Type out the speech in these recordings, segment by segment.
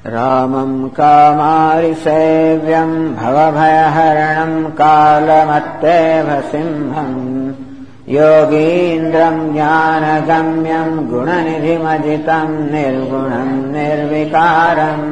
रामम् कामारिसेव्यम् भवभयहरणम् कालमत्तेव सिंहम् योगीन्द्रम् ज्ञानगम्यम् गुणनिधिमजितम् निर्गुणम् निर्विकारम्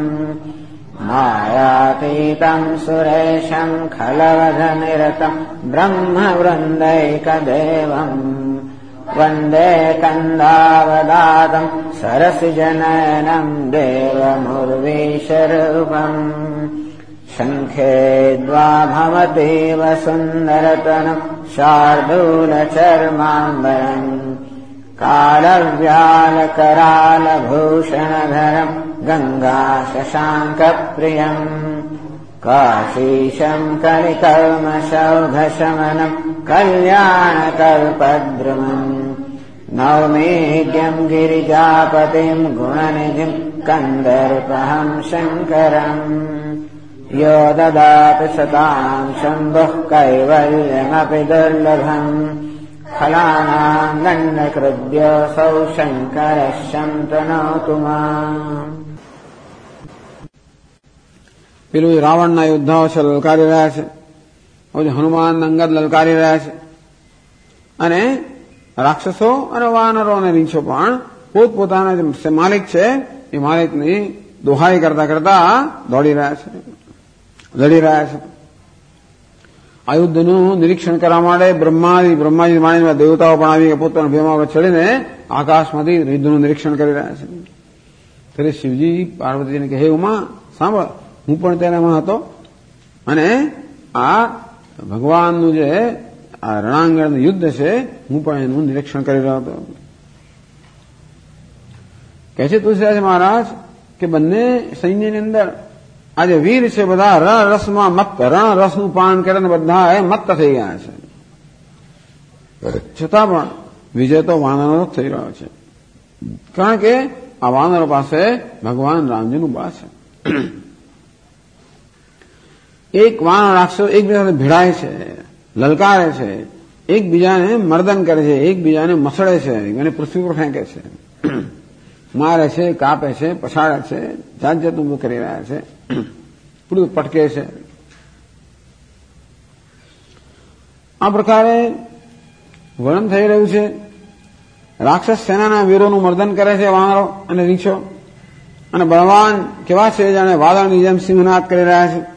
मायातीतम् सुरेशम् खलवधनिरतम् ब्रह्मवृन्दैकदेवम् वन्दे कन्दावदातम् सरसिजनयनम् देवमुर्वीशरूपम् शङ्खे द्वाभमतीव सुन्दरतनम् शार्दूलचर्माम्बरम् कालव्यालकरालभूषणधरम् गङ्गाशशाङ्कप्रियम् काशीशम् कलिकल्मषौघशमनम् कल्याणकल्पद्रुमम् नौमीड्यम् गिरिजापतिम् गुणनिधिम् कन्दर्पहम् शङ्करम् यो ददाति सताम् शम्भुः कैवल्यमपि दुर्लभम् फलानाम् दण्डकृद्योऽसौ शङ्करः शन्तनोतु माम्. પેલું રાવણના યોદ્ધાઓ છે લલકારી રહ્યા છે, હવે હનુમાન અંગદ લલકારી રહ્યા છે, અને રાક્ષસો અને વાનરો અને રીંછો પણ પોતપોતાના જે માલિક છે એ માલિકની દોહાઈ કરતા કરતા દોડી રહ્યા છે, લડી રહ્યા છે. આ યુદ્ધનું નિરીક્ષણ કરવા માટે બ્રહ્માજી માણીને દેવતાઓ પણ આવી પોતાના ભેમાં ચડીને આકાશમાંથી યુદ્ધનું નિરીક્ષણ કરી રહ્યા છે. ત્યારે શિવજી પાર્વતીજીને કહે, ઉમા સાંભળ, હું પણ તેનામાં હતો અને આ ભગવાનનું જે આ રણાંગણનું યુદ્ધ છે હું પણ એનું નિરીક્ષણ કરી રહ્યો હતો. કહે છે તુલસીદાસ મહારાજ કે બંને સૈન્યની અંદર આ જે વીર છે બધા રણરસમાં મત્ત, રણરસનું પાન કરીને બધા મત્ત થઈ ગયા છે, છતાં પણ વિજય તો વાનરો થઈ રહ્યો છે, કારણ કે આ વાનરો પાસે ભગવાન રામજીનું બળ છે. એક વાનર રાક્ષસો એકબીજા સાથે ભીડાય છે, લલકારે છે, એકબીજાને મર્દન કરે છે, એકબીજાને મસળે છે અને પૃથ્વી પર ફેંકે છે, મારે છે, કાપે છે, પછાડે છે, જાત જાતનું કરી રહ્યા છે, પૂરું પટકે છે. આ પ્રકારે વર્ણન થઈ રહ્યું છે. રાક્ષસ સેનાના વીરોનું મર્દન કરે છે વાનરો અને રીંછો, અને બળવાન કેવા છે જાણે વાદળની જેમ સિંહનાદ કરી રહ્યા છે.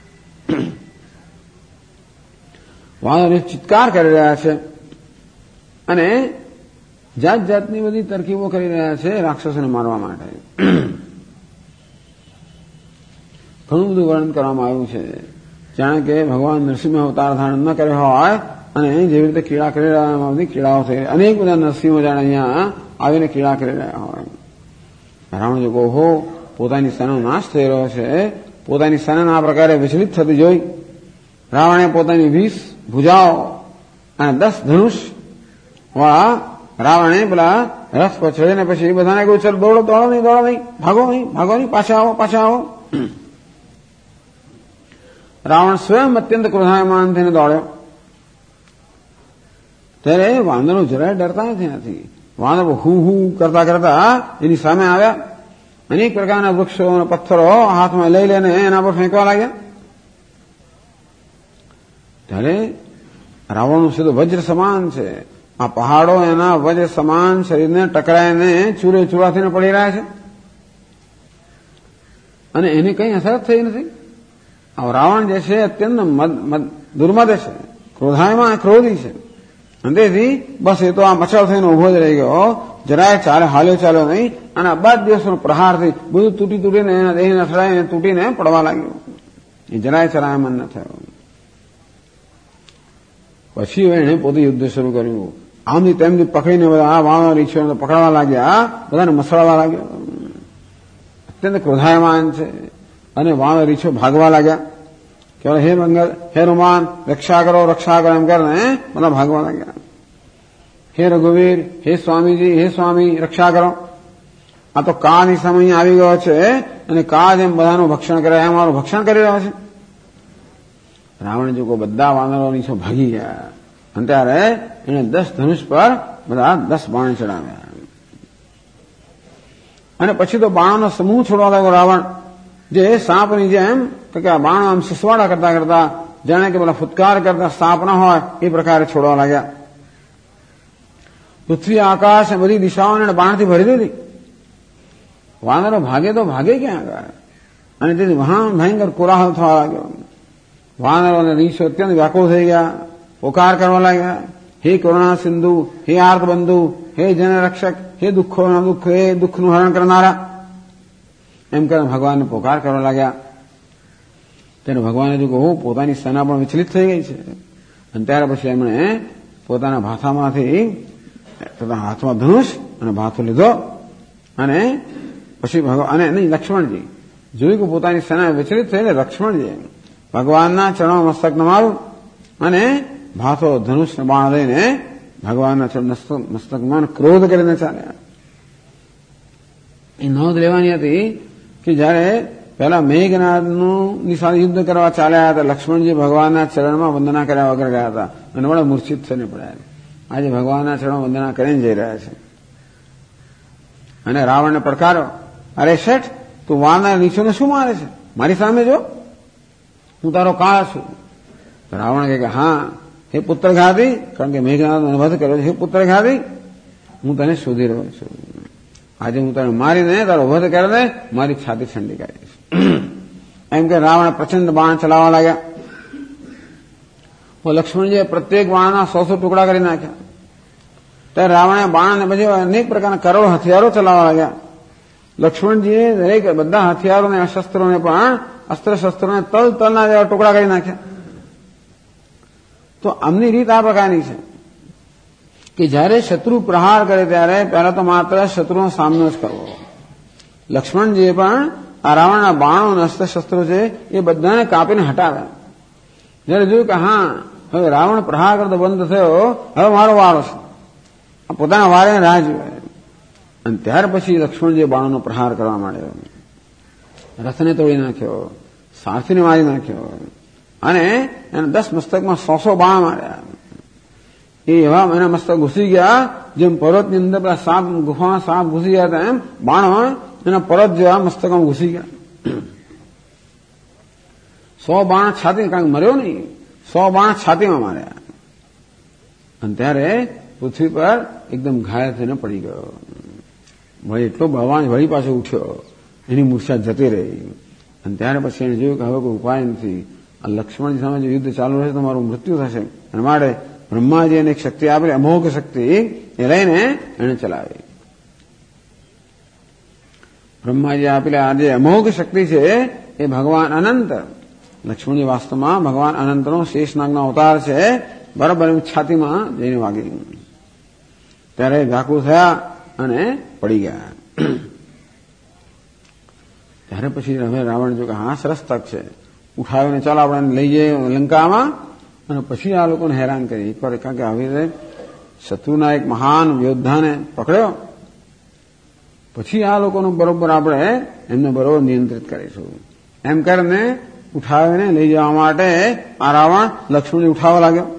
વાનરો ચિત્કાર કરી રહ્યા છે અને જાત જાતની બધી તરકીબો કરી રહ્યા છે રાક્ષસોને મારવા માટે. ઘણું બધું વર્ણન કરવામાં આવ્યું છે, જાણે કે ભગવાન નરસિંહ અવતાર ધારણ ન કર્યો હોય અને જેવી રીતે કીડા કરી રહ્યા બધી કીડાઓ થઈ રહી, અનેક બધા નરસિંહો જાણે અહીંયા આવીને કીડા કરી રહ્યા હોય. રાવણ જો કહો પોતાની સેનાનો નાશ થઈ રહ્યો છે, પોતાની સેનાને આ પ્રકારે વિચલિત થતી જોઈ રાવણે પોતાની 20 ભુજાઓ અને 10 ધનુષ વાળા રાવણે પેલા રથ પર ચડીને પછી બધાને કહ્યું, ચાલ દોડો નહીં, ભાગો નહીં, પાછા આવો. રાવણ સ્વયં અત્યંત ક્રોધાયમાન થઈને દોડ્યો. ત્યારે વાંદરો જરાય ડરતા નથી. વાંદરો હું કરતા કરતા એની સામે આવ્યા, અનેક પ્રકારના વૃક્ષો અને પથ્થરો હાથમાં લઈ લઈને એના પર ફેંકવા લાગ્યા. ત્યારે રાવણનું સીધું વજ્ર સમાન છે, આ પહાડો એના વજ્ર સમાન શરીરને ટકરાઈને ચૂરે ચૂરા થઈને પડી રહ્યા છે અને એની કઈ અસર થઈ નથી. આ રાવણ જે છે અત્યંત દુર્મદ છે, ક્રોધી છે, અને તેથી બસ એ તો આ મચળ થઈને ઉભો જ રહી ગયો, જરાય હાલ્યો નહીં, અને 12 દિવસનો પ્રહારથી બધું તૂટીને એના દેહને અથડાઈને તૂટીને પડવા લાગ્યું. એ જરાય ચરાયમાન ન થયો. પછી એણે પોતે યુદ્ધ શરૂ કર્યું. આમથી તેમથી પકડીને બધા આ વાણો રીંછોને પકડવા લાગ્યા, બધાને મસળવા લાગ્યા. અત્યંત ક્રોધાયમાન છે અને વાણો રીંછો ભાગવા લાગ્યા કે હે મંગલ, હે હનુમાન, રક્ષા કરો એમ કરીને બધા ભાગવા લાગ્યા. હે રઘુવીર, હે સ્વામીજી, હે સ્વામી, રક્ષા કરો. આ તો કાળની સમય આવી ગયો છે અને કાળ એમ બધાનું ભક્ષણ કરે એમ મારું ભક્ષણ કરી રહ્યો છે. રાવણ જો બધા વાનરો નીચે ભાગી ગયા અને ત્યારે એને 10 ધનુષ પર બધા 10 બાણ ચડાવ્યા અને પછી તો બાણોનો સમૂહ છોડવા લાગ્યો રાવણ જે સાપની જેમ કે આ બાણો આમ સિસવાડા કરતા કરતા જાણે કે પેલા ફુટકાર કરતા સાપ ના હોય એ પ્રકારે છોડવા લાગ્યા. પૃથ્વી આકાશ બધી દિશાઓને બાણથી ભરી દીધી. વાનરો ભાગે તો ભાગે ક્યાં આગળ, અને તેથી મહા ભયંકર કોલાહલ થવા લાગ્યો. વાનરો અને રીંછો અત્યંત વ્યાકુળ થઈ ગયા, પોકાર કરવા લાગ્યા, હે કરુણા સિંધુ, હે આર્ત બંધુ, હે જનરક્ષક, હે દુઃખોના દુઃખ, હે દુઃખનું હરણ કરનારા, એમ કરીને ભગવાનને પોકાર કરવા લાગ્યા. ત્યારે ભગવાને જો કહું પોતાની સેના પણ વિચલિત થઈ ગઈ છે. અને ત્યાર પછી એમણે પોતાના ભાથામાંથી તથા હાથમાં ધનુષ અને ભાથો લીધો, અને પછી ભગવાન નહીં લક્ષ્મણજી જોયું કે પોતાની સેના વિચલિત થઈને લક્ષ્મણજી ભગવાનના ચરણો મસ્તક નમારું અને ભાથો ધનુષ બાણ લઈને ભગવાનના મસ્તકમાં ક્રોધ કરીને ચાલ્યા. એ નોંધ લેવાની હતી કે જયારે પહેલા મેઘનાદની સાથે યુદ્ધ કરવા ચાલ્યા હતા, લક્ષ્મણજી ભગવાનના ચરણમાં વંદના કર્યા વગર ગયા હતા અને વડે મૂર્છિત થઈને પડ્યા. આજે ભગવાનના ચરણો વંદના કરીને જઈ રહ્યા છે. અને રાવણને પડકાર્યો, અરે શેઠ, તું વાનના નીચોને શું મારે છે? મારી સામે જો, હું તારો કાળ છું. રાવણ કહે હા, હે પુત્ર ઘાતી, કારણ કે મેઘનાદનો વધ કર્યો છે, હે પુત્ર ઘાતી, હું તને શોધી રહ્યો છું. આજે હું તને મારીને તારો વધ કરીને મારી છાતી ઠંડી કરીશ. એમ કે રાવણ પ્રચંડ બાણ ચલાવવા લાગ્યા. લક્ષ્મણજીએ પ્રત્યેક બાણના 100 ટુકડા કરી નાખ્યા. ત્યારે રાવણે બાણ અને પછી અનેક પ્રકારના કરોડ હથિયારો ચલાવવા લાગ્યા. લક્ષ્મણજીએ દરેક બધા હથિયારોને શસ્ત્રોને પણ અસ્ત્ર શસ્ત્રોને તલના જેવા ટુકડા કરી નાખ્યા. તો આમની રીત આ પ્રકારની છે કે જયારે શત્રુ પ્રહાર કરે ત્યારે પહેલા તો માત્ર શત્રુનો સામનો જ કરવો. લક્ષ્મણજીએ પણ આ રાવણના બાણો અને અસ્ત્ર શસ્ત્રો છે એ બધાને કાપીને હટાવ્યા. જયારે જોયું કે હા હવે રાવણ પ્રહાર કરતો બંધ થયો, હવે મારો વારો છે, પોતાના વારે રાહ જોવે. અને ત્યાર પછી લક્ષ્મણજીએ બાણોનો પ્રહાર કરવા માંડ્યો. રથને તોડી નાખ્યો, સારથીને મારી નાખ્યો, અને એના 10 મસ્તકમાં 100 બાણ માર્યા. એ એવા એના મસ્તક ઘૂસી ગયા જેમ પર્વતની અંદર પેલા સાપ ગુફામાં સાપ ઘૂસી ગયા હતા, એમ બાણો એના પર્વત જેવા મસ્તકમાં ઘૂસી ગયા. 100 બાણ છાતી, કારણ કે મર્યો નહીં, 100 બાણ છાતીમાં માર્યા. અને ત્યારે પૃથ્વી પર એકદમ ઘાયલ થઈને પડી ગયો. વળી એટલો બળવાન વળી પાછો ઉઠ્યો, એની મૂર્છા જતી રહી. અને ત્યારે પછી એને જોયું કે હવે કોઈ ઉપાય નથી, આ લક્ષ્મણજી સામે જો યુદ્ધ ચાલુ રહેશે તો મારું મૃત્યુ થશે. અને માટે બ્રહ્માજી એને એક શક્તિ આપેલી, અમોઘ શક્તિ, એ લઈને એને ચલાવી. બ્રહ્માજી આપેલી આ જે અમોઘ શક્તિ છે એ ભગવાન અનંત, લક્ષ્મણજી વાસ્તવમાં ભગવાન અનંતનો શેષનાગનો અવતાર છે. બરાબર એમ છાતીમાં જઈને વાગી. ત્યારે વ્યાકુળ થયા અને પડી ગયા. ત્યારે પછી હવે રાવણ જો કે હા સરસ તક છે, ઉઠાવીને ચાલો આપણે લઈ જઈએ લંકામાં, અને પછી આ લોકોને હેરાન કરી. એકવાર કારણ કે આવી શત્રુના એક મહાન યોદ્ધાને પકડ્યો, પછી આ લોકોનું બરોબર આપણે એમને બરોબર નિયંત્રિત કરીશું. એમ કરીને ઉઠાવીને લઈ જવા માટે આ રાવણ લક્ષ્મણજી ઉઠાવવા લાગ્યો.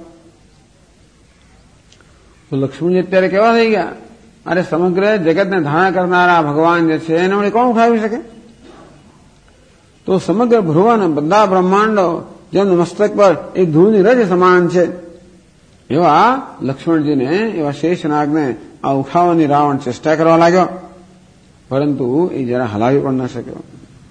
તો લક્ષ્મણજી અત્યારે કેવા થઈ ગયા? અરે સમગ્ર જગતને ધારણ કરનારા ભગવાન જે છે એને વળી કોણ ઉઠાવી શકે? તો સમગ્ર ભ્રુવન બધા બ્રહ્માંડો જેમ મસ્તક પર એક ધૂળની રજ સમાન છે, એવા લક્ષ્મણજીને, એવા શેષનાગને આ ઉઠાવવાની રાવણ ચેષ્ટા કરવા લાગ્યો, પરંતુ એ જરા હલાવી પણ ન શક્યો.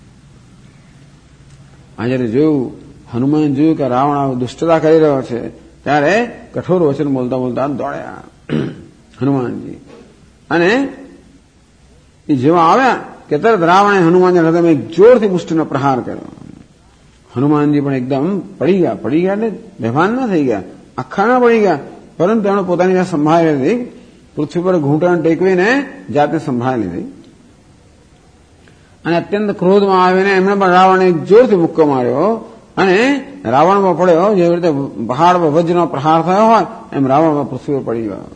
આ જયારે જોયું, હનુમાન જોયું કે રાવણ આવું દુષ્ટતા કરી રહ્યો છે, ત્યારે કઠોર વચન બોલતા બોલતા દોડ્યા હનુમાનજી. અને એ જેવા આવ્યા કે તરત રાવણે હનુમાનના હૃદયમાં એક જોરથી મુષ્ટિનો પ્રહાર કર્યો. હનુમાનજી પણ એકદમ પડી ગયા એટલે બેભાન ના થઈ ગયા, આખા ના પડી ગયા, પરંતુ એમણે પોતાની જાત સંભાળી લીધી. પૃથ્વી પર ઘૂંટણ ટેકવીને જાતે સંભાળી લીધી. અને અત્યંત ક્રોધમાં આવીને એમણે પણ રાવણને એક જોરથી મુક્કો માર્યો, અને રાવણમાં પડ્યો. જેવી રીતે પહાડ પર વજ્રનો પ્રહાર થયો હોય એમ રાવણમાં પૃથ્વી પર પડી ગયો.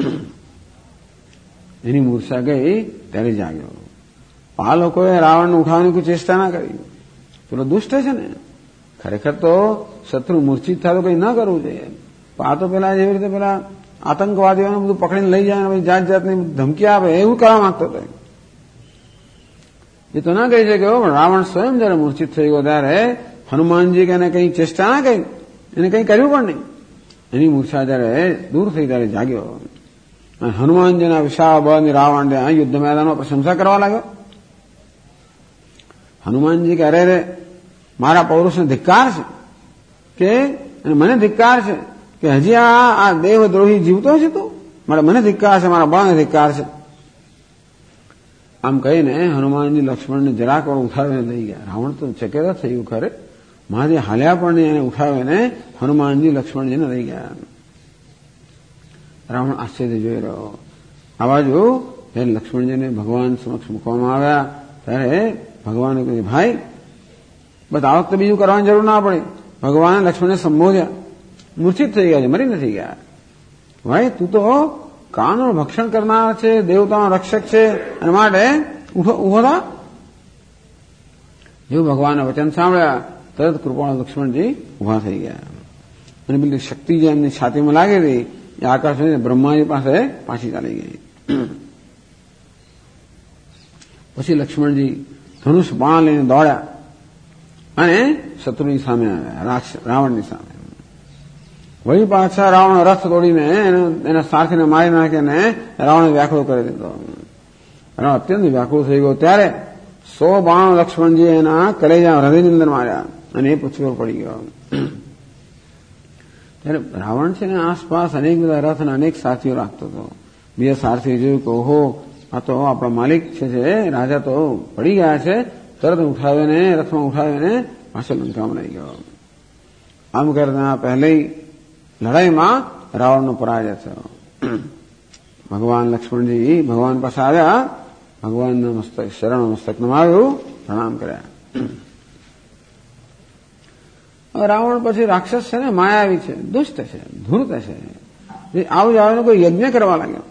એની મૂર્છા ગઈ ત્યારે જાગ્યો. આ લોકોએ રાવણને ઉઠાવવાની કોઈ ચેષ્ટા ના કરી. પેલો દુષ્ટ છે ને, ખરેખર તો શત્રુ મૂર્છિત થાય તો કંઈ ન કરવું જોઈએ. આ તો પેલા જેવી રીતે પેલા આતંકવાદીઓને બધું પકડીને લઈ જાય, જાત જાતની ધમકી આપે, એવું કરવા માંગતો હતો. એ તો ના કહી શક્યો, પણ રાવણ સ્વયં જયારે મૂર્છિત થઈ ગયો ત્યારે હનુમાનજી કે એને કંઈ ચેષ્ટા ના કરી, એને કંઈ કર્યું પણ નહીં. એની મૂર્છા જયારે દૂર થઈ ત્યારે જાગ્યો. હનુમાનજીના વિશાળ બળની રાવણ યુદ્ધ મેદાનમાં પ્રશંસા કરવા લાગ્યો. હનુમાનજી કે અરે મારા પૌરુષને ધિક્કાર છે કે મને ધિક્કાર છે કે હજી આ દેવદ્રોહી જીવતો છે, તો મને ધિક્કાર છે, મારા બળને ધિક્કાર છે. આમ કહીને હનુમાનજી લક્ષ્મણને જરાક વાર ઉઠાવીને લઈ ગયા. રાવણ તો ચકેત થયું, ખરે મહાદેવ હાલ્યા પણ નહીં, એને ઉઠાવીને હનુમાનજી લક્ષ્મણજીને લઈ ગયા. રાવણ આશ્ચર્ય જોઈ રહ્યો. આ બાજુ લક્ષ્મણજીને ભગવાન સમક્ષ મૂકવામાં આવ્યા ત્યારે ભગવાને કહ્યું, ભાઈ બસ આ વખતે બીજું કરવાની જરૂર ના પડી. ભગવાને લક્ષ્મણને સંબોધ્યા. મૂર્છિત થઈ ગયા છે, મરી નથી ગયા. ભાઈ તું તો કાનનું ભક્ષણ કરનાર છે, દેવતાનો રક્ષક છે, અને માટે ઉભો થા. જેવું ભગવાનના વચન સાંભળ્યા તરત કૃપાળુ લક્ષ્મણજી ઉભા થઈ ગયા. અને પેલી શક્તિ જે એમની છાતીમાં લાગી હતી એ આકાશને બ્રહ્માજી પાસે પાછી ચાલી ગઈ. પછી લક્ષ્મણજી ધનુષ બાણ લઈને દોડ્યા અને શત્રુની સામે આવ્યા, રાવણની સામે. વળી પાછા રાવણ રથ તોડીને એના સારથીને મારી નાખીને રાવણે વ્યાકુળ કરી દીધો. રાવણ અત્યંત વ્યાકુળ થઈ ગયો ત્યારે 100 બાણ લક્ષ્મણજી એના કલેજા હૃદયની અંદર માર્યા અને એ પૃથ્વી પર પડી ગયો. ત્યારે રાવણ છે ને આસપાસ અનેક બધા રથ અને અનેક સારથીઓ રાખતો હતો. બીજા સારથીએ જોયું કે ઓહો આ તો આપણા માલિક છે, રાજા તો પડી ગયા છે. તરત ઉઠાવીને રથમાં ઉઠાવીને પાછળ લંકામાં લઈ ગયો. આમ કરતા પહેલી લડાઈમાં રાવણનો પરાજય થયો. ભગવાન લક્ષ્મણજી ભગવાન પાસે આવ્યા, ભગવાનના મસ્તક શરણ મસ્તક નમાવ્યું, પ્રણામ કર્યા. રાવણ પછી રાક્ષસ છે ને, માયાવી છે, દુષ્ટ છે, ધૂર્ત છે, આવું જ કોઈ યજ્ઞ કરવા લાગ્યો.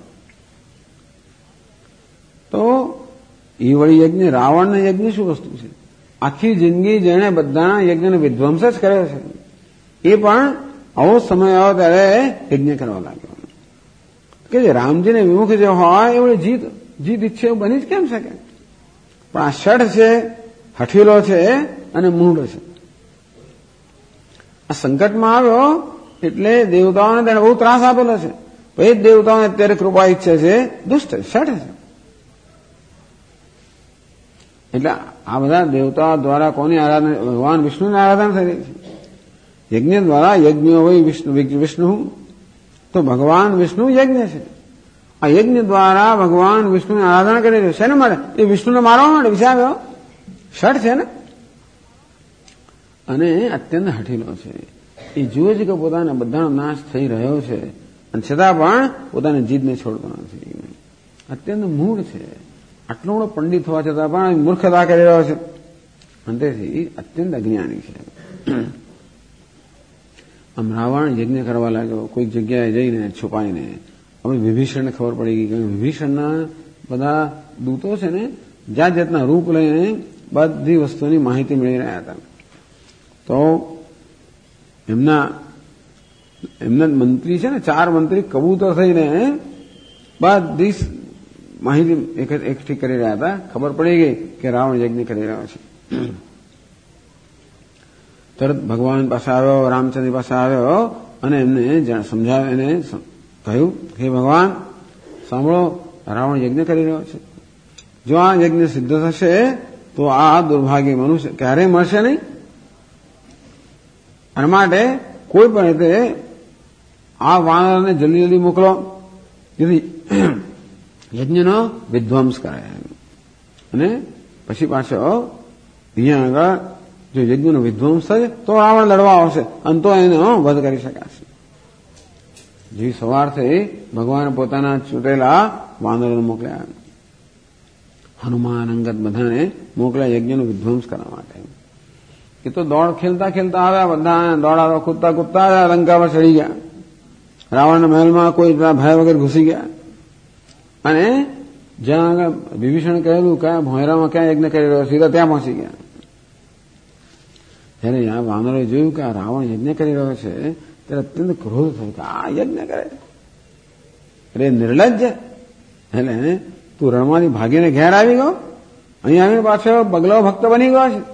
તો એ વળી યજ્ઞ, રાવણના યજ્ઞ શું વસ્તુ છે? આખી જિંદગી જેણે બધાના યજ્ઞનો વિધ્વંસ જ કર્યો છે, એ પણ આવો સમય આવ્યો ત્યારે યજ્ઞ કરવા લાગ્યો. કે જે રામજીને વિમુખ જે હોય એવડે જીત ઈચ્છે એવું બની જ કેમ શકે? પણ આ શઠ છે, હઠીલો છે અને મૂઢ છે. આ સંકટમાં આવ્યો એટલે દેવતાઓને તેને બહુ ત્રાસ આપેલો છે. એ જ દેવતાઓને અત્યારે કૃપા ઈચ્છે છે, દુષ્ટ છે, શઠ છે. એટલે આ બધા દેવતાઓ દ્વારા કોની આરાધના? ભગવાન વિષ્ણુની આરાધના થઈ રહી છે. યજ્ઞ દ્વારા યજ્ઞો હોય વિષ્ણુ, તો ભગવાન વિષ્ણુ યજ્ઞ છે. આ યજ્ઞ દ્વારા ભગવાન વિષ્ણુની આરાધના કરી રહ્યો છે. શેને માટે? એ વિષ્ણુને મારવા માટે વિચાર શઠ છે ને, અને અત્યંત હઠીલો છે. એ જુએ છે કે પોતાના બધાનો નાશ થઈ રહ્યો છે અને છતાં પણ પોતાની જીદને છોડતો નથી. અત્યંત મૂળ છે. આટલો બધો પંડિત હોવા છતાં પણ મૂર્ખતા કરી રહ્યો છે અને તેથી અત્યંત અજ્ઞાની છે. આમ રાવણ યજ્ઞ કરવા લાગ્યો કોઈક જગ્યાએ જઈને છુપાઈને. હવે વિભીષણને ખબર પડી ગઈ કે વિભીષણના બધા દૂતો છે ને જાત જાતના રૂપ લઈને બધી વસ્તુની માહિતી મેળવી રહ્યા હતા. તો એમના મંત્રી છે ને, 4 મંત્રી કબૂતર થઈને બધી માહિતી એકઠી કરી રહ્યા હતા. ખબર પડી ગઈ કે રાવણ યજ્ઞ કરી રહ્યો છે. તરત ભગવાન પાસે આવ્યો, રામચંદ્ર પાસે આવ્યો અને એમને સમજાવ્યું, એને કહ્યું કે ભગવાન સાંભળો, રાવણ યજ્ઞ કરી રહ્યો છે. જો આ યજ્ઞ સિદ્ધ થશે તો આ દુર્ભાગ્ય મનુષ્ય ક્યારેય મળશે નહીં. અને માટે કોઈ પણ રીતે આ વાનરને જલ્દી જલ્દી મોકલો, જેથી યજ્ઞનો વિધ્વંસ કરે. અને પછી પાછો અહીંયા આગળ જો યજ્ઞનો વિધ્વંસ થાય તો રાવણ લડવા આવશે અને તો એનો વધ કરી શકાશે. જેવી સવાર થઈ ભગવાન પોતાના ચૂંટેલા વાનરોને મોકલ્યા, હનુમાન અંગદ બધાને મોકલ્યા યજ્ઞનો વિધ્વંસ કરવા માટે. એ તો દોડ ખેલતા ખેલતા આવ્યા, બધા દોડાવા કૂદતા કૂદતા આવ્યા, લંકા પર ચડી ગયા. રાવણના મહેલમાં કોઈ ભય વગર ઘૂસી ગયા અને જ્યાં આગળ વિભીષણ કહેલું કયા ભોંયરામાં ક્યાં યજ્ઞ કરી રહ્યો, સીધા ત્યાં પહોંચી ગયા. જયારે આ વાનરોએ જોયું કે આ રાવણ યજ્ઞ કરી રહ્યો છે ત્યારે અત્યંત ક્રોધ થયો કે આ યજ્ઞ કરે, અરે નિર્લજ્જ, એટલે તું રણમાંથી ભાગીને ઘેર આવી ગયો અહીંયા આવીને પાછો બગલો ભક્ત બની ગયો છે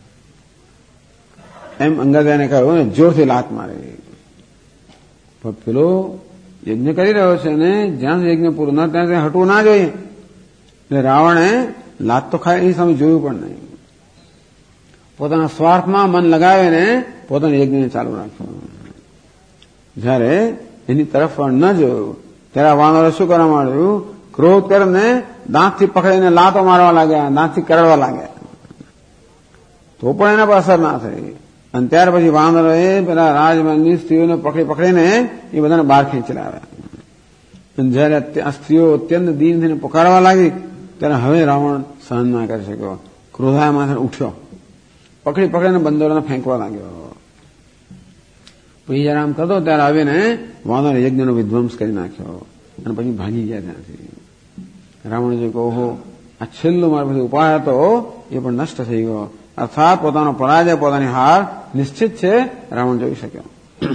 એમ અંગદને કહ્યું ને જોરથી લાત મારી. પણ પેલો યજ્ઞ કરી રહ્યો છે ને જ્યાં યજ્ઞ પૂરું ન ત્યાં હટવું ના જોઈએ. એટલે રાવણે લાત તો ખાય એની સામે જોયું પણ નહીં. પોતાના સ્વાર્થમાં મન લગાવીને પોતાના યજ્ઞને ચાલુ રાખ્યો. જયારે એની તરફ પણ ન જોયું ત્યારે વાનરો શું કરવા માંડ્યું? ક્રોધ કરીને દાંતથી પકડીને લાતો મારવા લાગ્યા, દાંતથી કરડવા લાગ્યા. તો પણ એના પર અસર ના થઈ. અને ત્યાર પછી વાનરોએ પેલા રાજમહેલની સ્ત્રીઓને પકડીને એ બધાને બહાર ખેંચી લાવ્યા. અને જયારે આ સ્ત્રીઓ અત્યંત દીન થઈને પુકારવા લાગી ત્યારે હવે રાવણ સહન ના કરી શક્યો. ક્રોધાયમાન ઉઠ્યો, પકડીને બંદરોને ફેંકવા લાગ્યો. પછી જયારે આમ કરતો ત્યારે આવીને વાનર યજ્ઞનો વિધ્વંસ કરી નાખ્યો અને પછી ભાગી ગયા ત્યાંથી. રાવણે જો કહો આ છેલ્લો મારા પછી ઉપાય હતો એ પણ નષ્ટ થઈ ગયો. અર્થાત પોતાનો પરાજય, પોતાની હાર નિશ્ચિત છે રાવણ જોઈ શક્યો.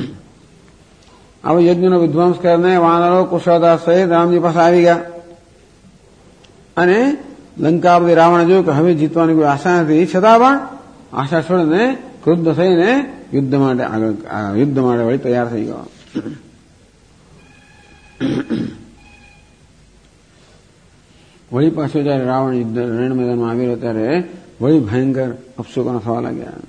આવો યજ્ઞનો વિધ્વંસ કરીને વાનરો કુશળતા સહિત રામજી પાસે આવી ગયા અને લંકા બધી રાવણે જોયું કે હવે જીતવાની કોઈ આશા નથી. છતાં પણ આશા છોડીને ક્રુદ્ધ થઈને યુદ્ધ માટે વળી તૈયાર થઈ ગયો. વળી પાછો જયારે રાવણ યુદ્ધ રણ મેદાનમાં આવેલો ત્યારે વળી ભયંકર અપશુકનો થવા લાગ્યા.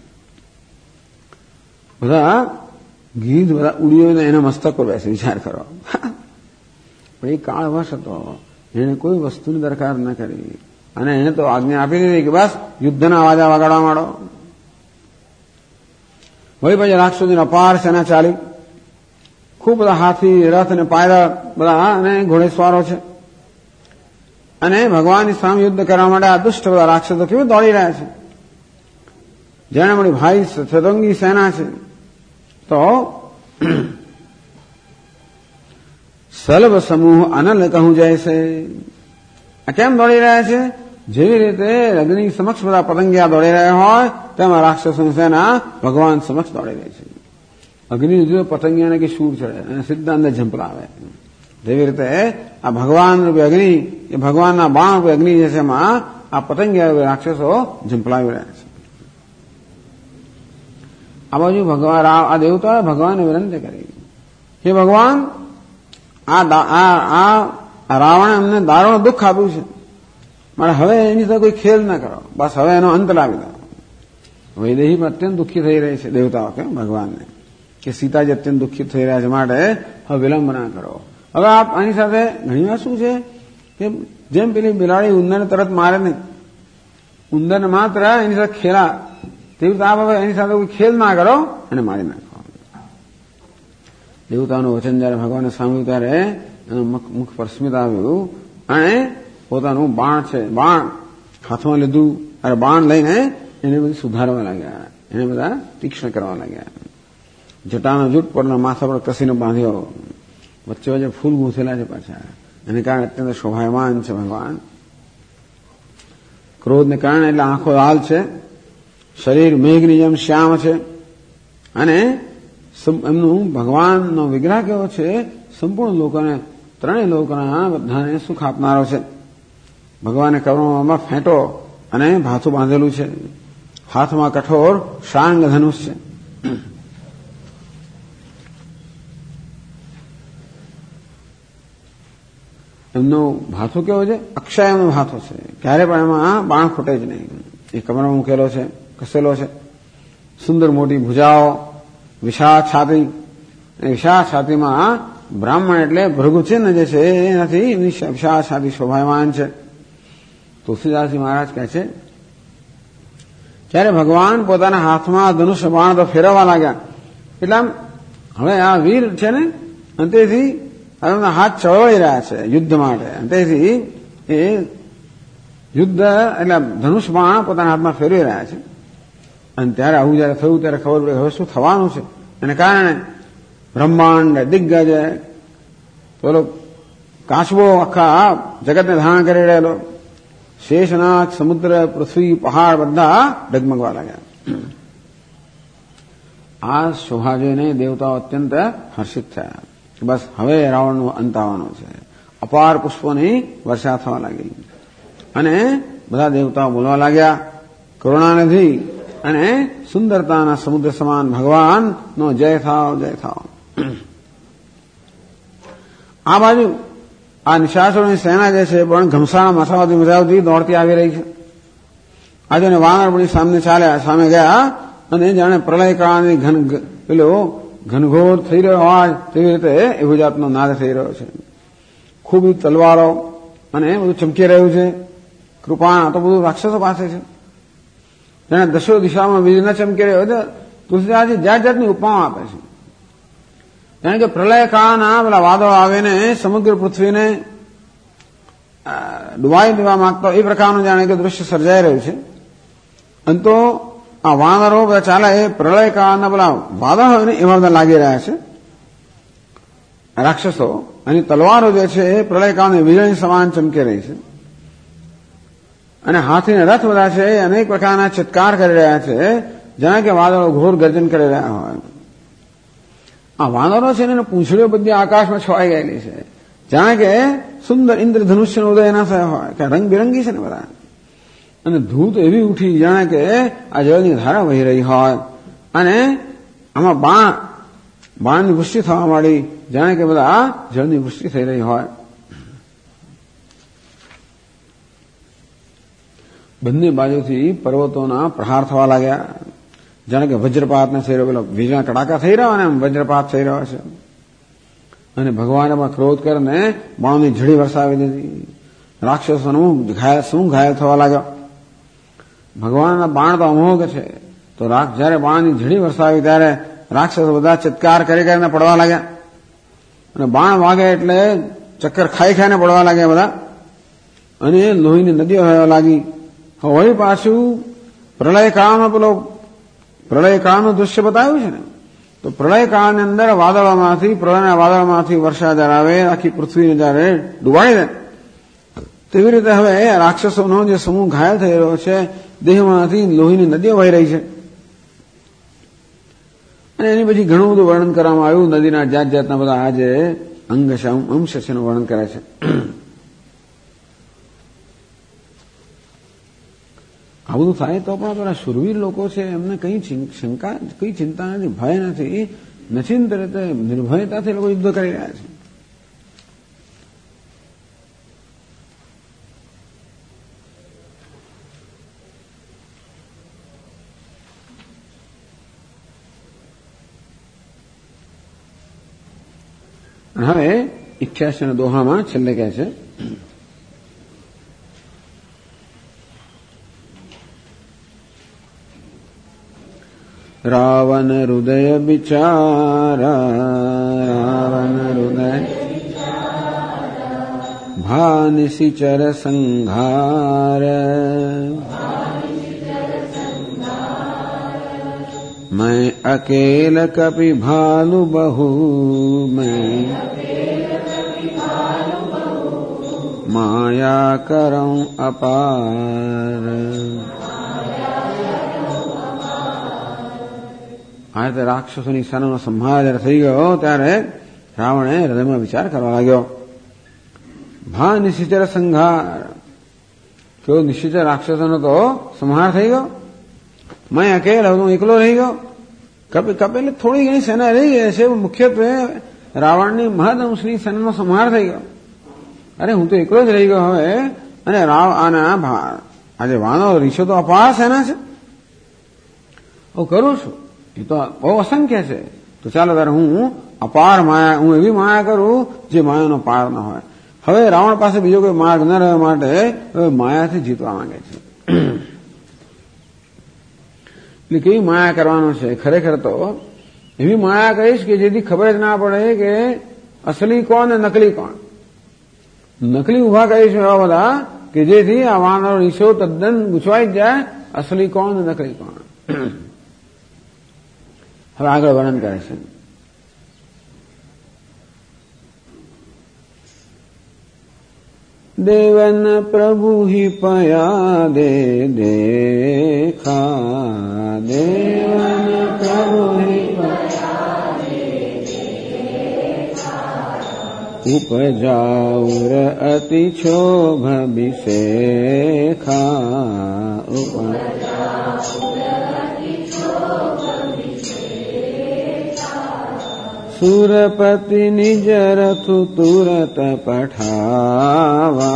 બધા ગીધ બધા ઉડીઓને એના મસ્તક પર બેસે. વિચાર કરો, પણ એ કાળવશ હતો. એને કોઈ વસ્તુની દરકાર ન કરી અને એને તો આજ્ઞા આપી દીધી કે બસ યુદ્ધના અવાજા વગાડવા માંડો. વળી પછી રાક્ષસોની અપાર સેના ચાલી. ખૂબ બધા હાથી, રથ અને પાયદળ બધા અને ઘોડેસવારો છે અને ભગવાનની સામે યુદ્ધ કરવા માટે આ દુષ્ટ બધા રાક્ષસો કેવું દોડી રહ્યા છે. જેને મળી ભાઈ સતરંગી સેના છે તો સલભ સમૂહ અનલ કહું જાય છે. આ કેમ દોડી રહ્યા છે? જેવી રીતે અગ્નિ સમક્ષ બધા પતંગિયા દોડી રહ્યા હોય તેમાં રાક્ષસોની સેના ભગવાન સમક્ષ દોડી રહી છે. અગ્નિ જો પતંગિયાને કે શૂર ચડે અને સીધા અંદર ઝંપલાવે. જેવી રીતે આ ભગવાન રૂપી અગ્નિ, એ ભગવાનના બાણ રૂપી અગ્નિ જે છે એમાં આ પતંગિયા રાક્ષસો ઝંપલાવી રહ્યા છે. આ બાજુ ભગવાન આ દેવતાએ ભગવાનને વિનંતી કરી કે ભગવાન આ રાવણે અમને દારૂણ દુઃખ આપ્યું છે, મારે હવે એની સાથે કોઈ ખેલ ના કરો, બસ હવે એનો અંત લાવી દો. વૈદેહી પણ અત્યંત દુઃખી થઈ રહી છે દેવતાઓ કે ભગવાનને કે સીતાજી અત્યંત દુઃખી થઈ રહ્યા છે, માટે હવે વિલંબ ના કરો. હવે આપ આની સાથે ઘણીવાર શું છે કે જેમ પેલી બિલાડી ઉંદરને તરત મારે નહીં, ઉંદરને માત્ર એની સાથે ખેલા, તેવી રીતે આપ હવે એની સાથે કોઈ ખેલ ના કરો અને મારી નાખો. દેવતાનું વચન જયારે ભગવાને સાંભળ્યું ત્યારે એનું મુખ પર સ્મિત આવ્યું અને પોતાનું બાણ છે, બાણ હાથમાં લીધું અને બાણ લઈને એને બધું સુધારવા લાગ્યા, એને બધા તીક્ષ્ણ કરવા લાગ્યા. જટાનો જૂટ પરના માથા પર કસીને બાંધ્યો, વચ્ચે વચ્ચે ફૂલ ગૂંથેલા છે પાછા, એને કારણે અત્યંત શોભાયમાન છે ભગવાન. ક્રોધને કારણે એટલે આંખો લાલ છે, શરીર મેઘની જેમ શ્યામ છે અને એમનું ભગવાનનો વિગ્રહ કેવો છે, સંપૂર્ણ લોકોને, ત્રણેય લોકોના બધાને સુખ આપનારો છે. ભગવાને કમરમાં ફેંટો અને ભાથું બાંધેલું છે, હાથમાં કઠોર શાંગ ધનુષ છે. એમનો ભાથું કેવો છે? અક્ષયનો ભાથું છે, ક્યારે પણ એમાં બાણ ખૂટે જ નહીં. એ કમરમાં મૂકેલો છે, કસેલો છે. સુંદર મોટી ભુજાઓ, વિશાળ છાતી, વિશાળ છાતીમાં બ્રાહ્મણ એટલે ભૃગુચિહ્ન જે છે એનાથી વિશાળ છાતી શોભાયમાન છે. તુલસીદાસજી મહારાજ કહે છે, ત્યારે ભગવાન પોતાના હાથમાં ધનુષ્ય બાણ તો ફેરવવા લાગ્યા, એટલે આમ હવે આ વીર છે ને અંતેથી એમના હાથ ચળવાઈ રહ્યા છે યુદ્ધ માટે, અંતેથી એ યુદ્ધ એટલે ધનુષ બાણ પોતાના હાથમાં ફેરવી રહ્યા છે. અને ત્યારે આવું જયારે થયું ત્યારે ખબર પડી હવે શું થવાનું છે. એને કારણે બ્રહ્માંડ, દિગ્ગજ, પેલો કાચબો આખા જગતને ધારણ કરી રહેલો, શેષનાગ, સમુદ્ર, પૃથ્વી, પહાડ બધા ડગમગવા લાગ્યા. આ શોભા જોઈને દેવતાઓ અત્યંત હર્ષિત થયા. બસ હવે રાવણનો અંત આવવાનો છે. અપાર પુષ્પોની વર્ષા થવા લાગી અને બધા દેવતાઓ બોલવા લાગ્યા, કરુણાનિધિ અને સુંદરતાના સમુદ્ર સમાન ભગવાનનો જય થાવ, જય થાવ. આ બાજુ આ નિશાચરોની સેના જે છે પણ ઘમસાણા મથાવતી દોડતી આવી રહી છે. આજે વાનર પણ સામે ગયા અને જાણે પ્રલય કાળની પેલો ઘનઘોર થઈ રહ્યો હોય તેવી રીતે એવો જાતનો નાદ થઈ રહ્યો છે. ખૂબ તલવારો અને બધું ચમકી રહ્યું છે. કૃપાણ તો બધું રાક્ષસો પાસે છે. જાણે દશો દિશામાં વીજ ન ચમકી રહ્યો હોય તુલસીદાસજી જાત જાતની ઉપમાઓ આપે છે. જાણે કે પ્રલય કાળના પેલા વાદળો આવીને સમગ્ર પૃથ્વીને ડુબાઈ દેવા માંગતા એ પ્રકારનું જાણે કે દૃશ્ય સર્જાઈ રહ્યું છે. અને તો આ વાનરો બધા ચાલે એ પ્રલય કાળના પેલા વાદળ હોય ને એવા બધા લાગી રહ્યા છે રાક્ષસો. અને તલવારો જે છે એ પ્રલય કાળની વીજળી સમાન ચમકી રહી છે. અને હાથીને રથ બધા છે એ અનેક પ્રકારના ચિત્કાર કરી રહ્યા છે, જાણે કે વાદળો ઘોર ગર્જન કરી રહ્યા હોય. આ વાનરો છે ને પૂંછડીઓ બધી આકાશમાં છવાઈ ગયેલી છે, જાણે કે સુંદર ઇન્દ્રધનુષ્યનો ઉદય ના થયો હોય કે રંગબેરંગી છે ને બધા. અને ધૂળ તો એવી ઉઠી જાણે કે આ જળની ધારા વહી રહી હોય. અને આમાં બાણની વૃષ્ટિ થવા માંડી, જાણે કે બધા જળની વૃષ્ટિ થઈ રહી હોય. બંને બાજુથી પર્વતોના પ્રહાર થવા લાગ્યા, જાણે કે વજ્રપાતને થઈ રહ્યો, પેલો વીજળીના કડાકા થઈ રહ્યો અને વજ્રપાત થઈ રહ્યો છે. અને ભગવાને પણ ક્રોધ કરીને બાણોની ઝડી વરસાવી દીધી. રાક્ષસોનું ઘાયલ થવા લાગ્યો. ભગવાનના બાણ તો અમોઘ છે, તો જયારે બાણની ઝડી વરસાવી ત્યારે રાક્ષસો બધા ચિત્કાર કરીને પડવા લાગ્યા. અને બાણ વાગે એટલે ચક્કર ખાઈને પડવા લાગ્યા બધા. અને લોહીની નદીઓ વહેવા લાગી. હવે પાછું પ્રલય કાળનું દૃશ્ય બતાવ્યું છે ને, તો પ્રલય કાળની અંદર પ્રલયના વાદળમાંથી વર્ષા જયારે આવે આખી પૃથ્વીને જયારે ડુબાડી દે, તેવી રીતે હવે રાક્ષસોનો જે સમૂહ ઘાયલ થઈ રહ્યો છે, દેહમાંથી લોહીની નદીઓ વહી રહી છે. અને એની પછી ઘણું બધું વર્ણન કરવામાં આવ્યું. નદીના જાત જાતના બધા આજે અંશ છે એનું વર્ણન કરે છે. આ બધું થાય તો પણ પેલા શુરવીર લોકો છે એમને કઈ શંકા, કઈ ચિંતા નથી, ભય નથી, નિશ્ચિંત રીતે નિર્ભયતાથી લોકો યુદ્ધ કરી રહ્યા છે. હવે 88 દોહામાં છેલ્લે કહે છે, રાવણ હૃદય ભાનિશિચર સંઘાર मैं अकेल कपि भालु बहु मैं माया करऊं अपार. આ રીતે રાક્ષસોની સેનાનો સંહાર જયારે થઈ ગયો ત્યારે રાવણે હૃદયમાં વિચાર કરવા લાગ્યો. ભા નિશ્ચિચર સંહાર, કેવો નિશ્ચિચર રાક્ષસોનો તો સંહાર થઈ ગયો. મેં અકેલ હું એકલો રહી ગયો. કપિલે થોડી ઘણી સેના રહી ગઈ છે, મુખ્યત્વે રાવણની મહદઅંશની સેનાનો સંહાર થઈ ગયો. અરે હું તો એકલો જ રહી ગયો હવે. અને આજે વાનરો રીછો તો અપાર સેના છે, હું કરું છું એ તો બહુ અસંખ્ય છે. તો ચાલો તારે હું અપાર માયા, હું એવી માયા કરું જે માયાનો પાર ન હોય. હવે રાવણ પાસે બીજો કોઈ માર્ગ ન રહેવા માટે હવે માયાથી જીતવા માંગે છે. એટલે કેવી માયા કરવાનો છે? ખરેખર તો એવી માયા કહીશ કે જેથી ખબર જ ના પડે કે અસલી કોણ અને નકલી કોણ. નકલી ઉભા કરીશ એવા બધા કે જેથી આ વાનરો રીછો તદ્દન ગૂંચવાઈ જ જાય, અસલી કોણ અને નકલી કોણ. હવે આગળ વર્ણન કરે છે. દેવન પ્રભુ હિ પયા દે દેખા, દેવન પ્રભુ હિ પયા દે દેખા, उपजाउर अति क्षोभ विशेखा सुरपति निज रथु तुरत पठावा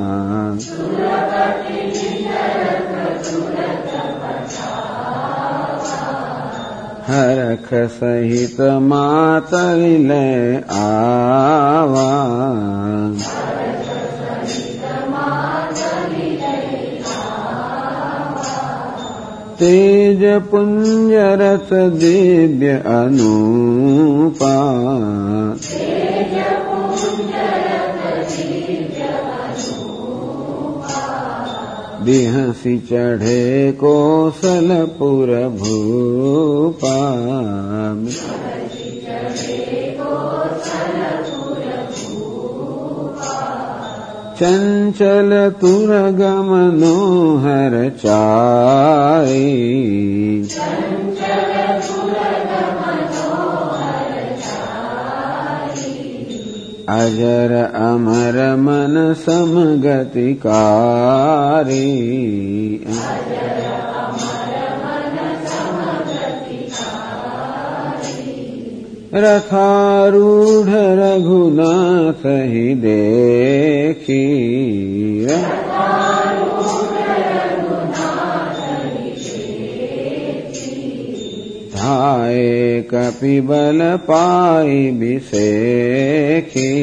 हरख सहित मातलिल आवा तेज पुंज रथ दिव्य अनूपा बिहसी चढ़े कौशलपुर भूपा चंचल तुरग मनोहर चाई अजर अमर मन समगतिकारी रथारूढ़ रघुनाथ ही देखी धाये कपिबल पाई बिसेखी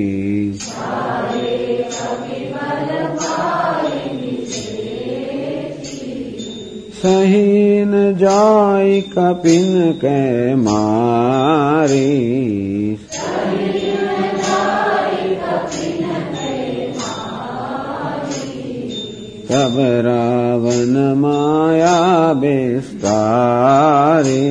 सहीन जाय कपिन के मारी तब रावण माया विस्तारी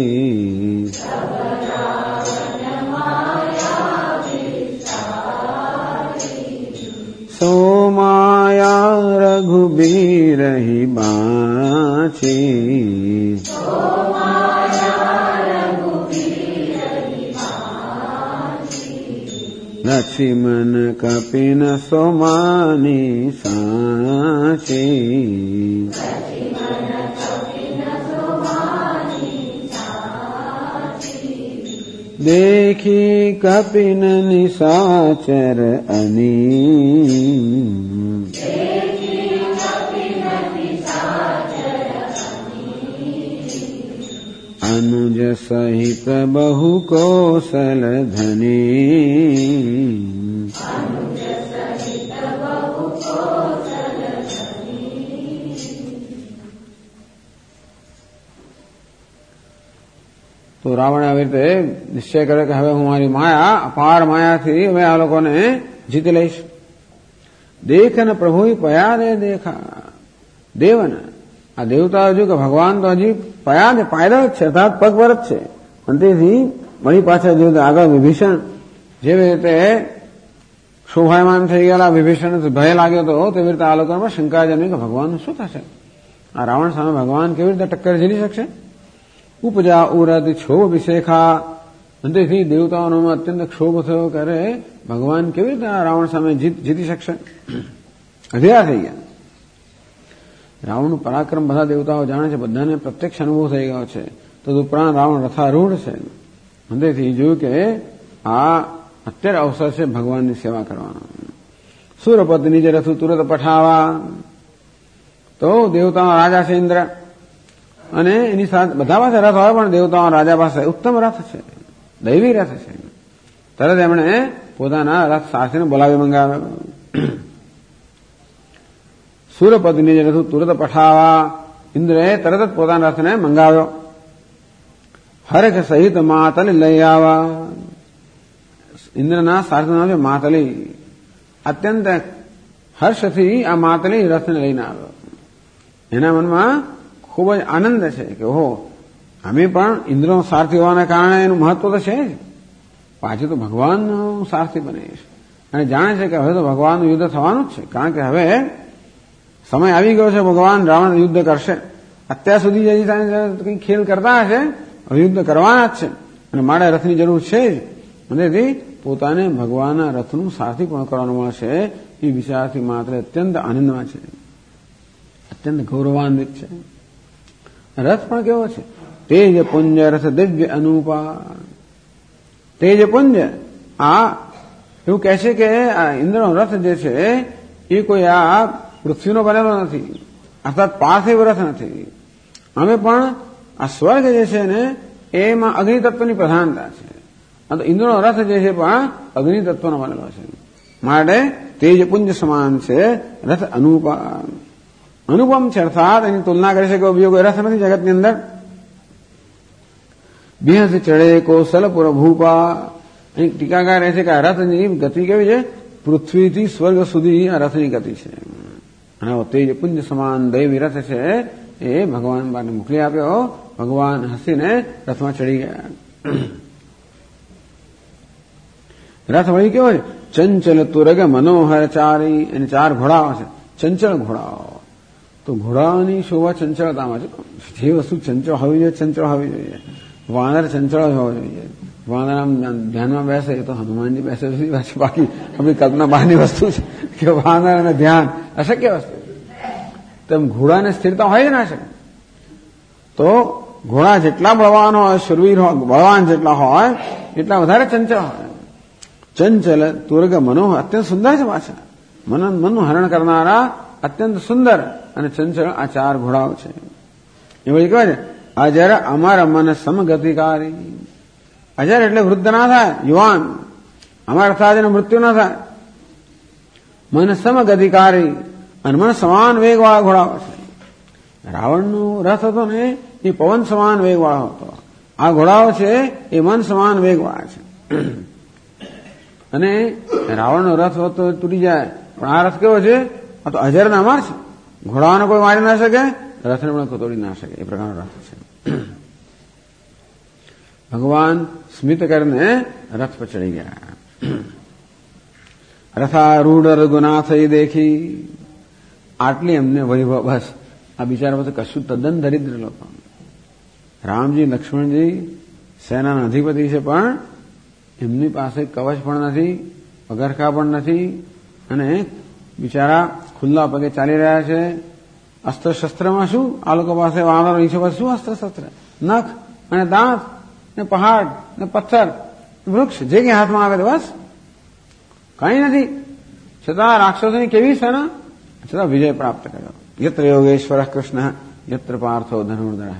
सो माया रघुबीर ही बाँची लक्ष्मण कपिन सोमानी साची देखी कपिन निशाचर अनी अनुज सहित बहु कौशल धनी તો રાવણે આવી રીતે નિશ્ચય કર્યો કે હવે હું મારી માયા અપાર માયાથી હવે આ લોકોને જીતી લઈશ. દેખન પ્રભુ પયાદે દેખા દેવન આ દેવતાઓ જો કે ભગવાન તો હજી પયાદ પાયદળ જ છે અર્થાત પગભર જ છે પણ તેથી વળી પાછા જોયું આગળ વિભીષણ જેવી રીતે શોભાયમાન થઈ ગયેલા વિભીષણ ભય લાગ્યો હતો તેવી રીતે આ લોકોમાં શંકા જન્મી કે ભગવાનનું શું થશે, આ રાવણ સામે ભગવાન કેવી રીતે ટક્કર ઝીલી શકશે. ઉપજા ઉરદ ક્ષોભ વિશેખા તેથી દેવતાઓનો અત્યંત ક્ષોભ થયો કે અરે ભગવાન કેવી રીતે આ રાવણ સામે જીતી શકશે, અધ્યા થઈ ગયા. રાવણનું પરાક્રમ બધા દેવતાઓ જાણે છે, બધાને પ્રત્યક્ષ અનુભવ થઈ ગયો છે. તદુપરાંત રાવણ રથારૂઢ છે. તેથી જોયું કે આ અત્યારે અવસર છે ભગવાનની સેવા કરવાનો. સુરપતિ નિજ રથુ તુરત પઠાવા તો દેવતાઓ રાજા છે ઇન્દ્ર અને એની સાથે બધા પાસે રથ હોય પણ દેવતાઓ રાજા પાસે ઉત્તમ રથ છે, દૈવી રથ છે. તરત એમણે પોતાના રથ સાથેને બોલાવી મંગાવ્યો. સુરપતિની રથ તુરત પઠાવા ઇન્દ્રએ તરત જ પોતાના રથને મંગાવ્યો. હરખ સહિત માતલી લઈ આવવા ઇન્દ્રના સારથીનું નામ છે માતલી. અત્યંત હર્ષથી આ માતલી રથને લઈને આવ્યો. એના મનમાં ખૂબ જ આનંદ છે કે ઓહો અમે પણ ઇન્દ્રનો સારથી હોવાના કારણે એનું મહત્વ તો છે જ, પાછું તો ભગવાનનો સારથી બનીશ. અને જાણે છે કે હવે તો ભગવાનનું યુદ્ધ થવાનું જ છે, કારણ કે હવે સમય આવી ગયો છે, ભગવાન રાવણ યુદ્ધ કરશે. અત્યાર સુધી જે કંઈ ખેલ કરતા હશે હવે યુદ્ધ કરવાના જ છે અને મારે રથની જરૂર છે જ. તેથી પોતાને ભગવાનના રથનું સારથી પણ કરવાનું મળશે એ વિચારથી માત્ર અત્યંત આનંદમાં છે, અત્યંત ગૌરવાન્વિત છે. રથ પણ કેવો છે? તેજ પુંજ રથ દિવ્ય અનુપા. તેજ પુંજ, આ એવું કહે છે કે આ ઇન્દ્રનો રથ જે છે એ કોઈ આ પૃથ્વીનો બનેલો નથી, અર્થાત પાર્થિવ રથ નથી. અમે પણ આ સ્વર્ગ જે છે ને એમાં અગ્નિ તત્વની પ્રધાનતા છે. આ તો ઇન્દ્રનો રથ જે છે પણ અગ્નિ તત્વનો બનેલો છે, માટે તેજ પુંજ સમાન છે. રથ અનુપા, અનુપમ છે, અર્થાત એની તુલના કરી શકે બીજો કોઈ રથ નથી જગતની અંદર. બિહસ ચડે કૌશલપુર ભૂપા. અહીં ટીકાકાર રહે છે કે આ રથની ગતિ કેવી છે? પૃથ્વીથી સ્વર્ગ સુધી આ રથની ગતિ છે. અને તેજ પુંજ સમાન દૈવી રથ છે એ ભગવાન બાને મોકલી આપ્યો. ભગવાન હસીને રથમાં ચડી ગયા. રથ વળી કેવો છે? ચંચલ તુરગ મનોહર ચારી. એને 4 ઘોડાઓ છે, ચંચળ ઘોડાઓ. તો ઘોડાઓની શોભા ચંચળતામાં છે. જે વસ્તુ ચંચળ હોવી જોઈએ ચંચળ હોવી જોઈએ. વાનર ચંચળ હોવો જોઈએ. વાનર આમ ધ્યાનમાં બેસે તો હનુમાનજી બેસે, બાકી આપણી કલ્પના બહારની વસ્તુ છે કે વાનર અને ધ્યાન અશક્ય વસ્તુ. તેમ ઘોડાને સ્થિરતા હોય ના શકે. તો ઘોડા જેટલા બળવાન હોય, શૂરવીર હોય, બળવાન જેટલા હોય એટલા વધારે ચંચળ હોય. ચંચલ તુર્ગ મનોહર, અત્યંત સુંદર છે પાછા. મનનું હરણ કરનારા અત્યંત સુંદર અને ચંચળ આ 4 ઘોડાઓ છે. એવું કહેવાય છે અજર અમર મન સમગતિકારી. અજર એટલે વૃદ્ધ ના થાય, યુવાન. અમર અર્થાત એનું મૃત્યુ ના થાય. મન સમગતિકારી, અને મન સમાન વેગવાળા ઘોડાઓ છે. રાવણનો રથ હતો ને એ પવન સમાન વેગવાળો હતો. આ ઘોડાઓ છે એ મન સમાન વેગવાળા છે. અને રાવણનો રથ હોતો તૂટી જાય, પણ આ રથ કેવો છે? આ તો અજર ને અમર છે. ઘોડાઓને કોઈ મારી ના શકે, રથને પણ કોઈ તોડી ના શકે, એ પ્રકારનો રથ છે. ભગવાન સ્મિત કરીને રથ પર ચડી ગયા. રથારૂઢ રઘુનાથ દેખી. આટલી એમને વૈભવ, બસ. આ બિચારા બધા કશું તદ્દન દરિદ્ર લોકો. રામજી લક્ષ્મણજી સેનાના અધિપતિ છે, પણ એમની પાસે કવચ પણ નથી, પગરખા પણ નથી, અને બિચારા ખુલ્લા પગે ચાલી રહ્યા છે. અસ્ત્ર શસ્ત્રમાં શું? આ લોકો પાસે વાનરો નીચે પાસે શું અસ્ત્ર શસ્ત્ર? નખ અને દાંત ને પહાડ ને પથ્થર, વૃક્ષ, જે કંઈ હાથમાં આવે તો બસ, કઈ નથી. છતાં રાક્ષસોની કેવી સેના, છતાં વિજય પ્રાપ્ત કર્યો. યત્ર યોગેશ્વર કૃષ્ણ યત્ર પાર્થો ધનુર્ધર.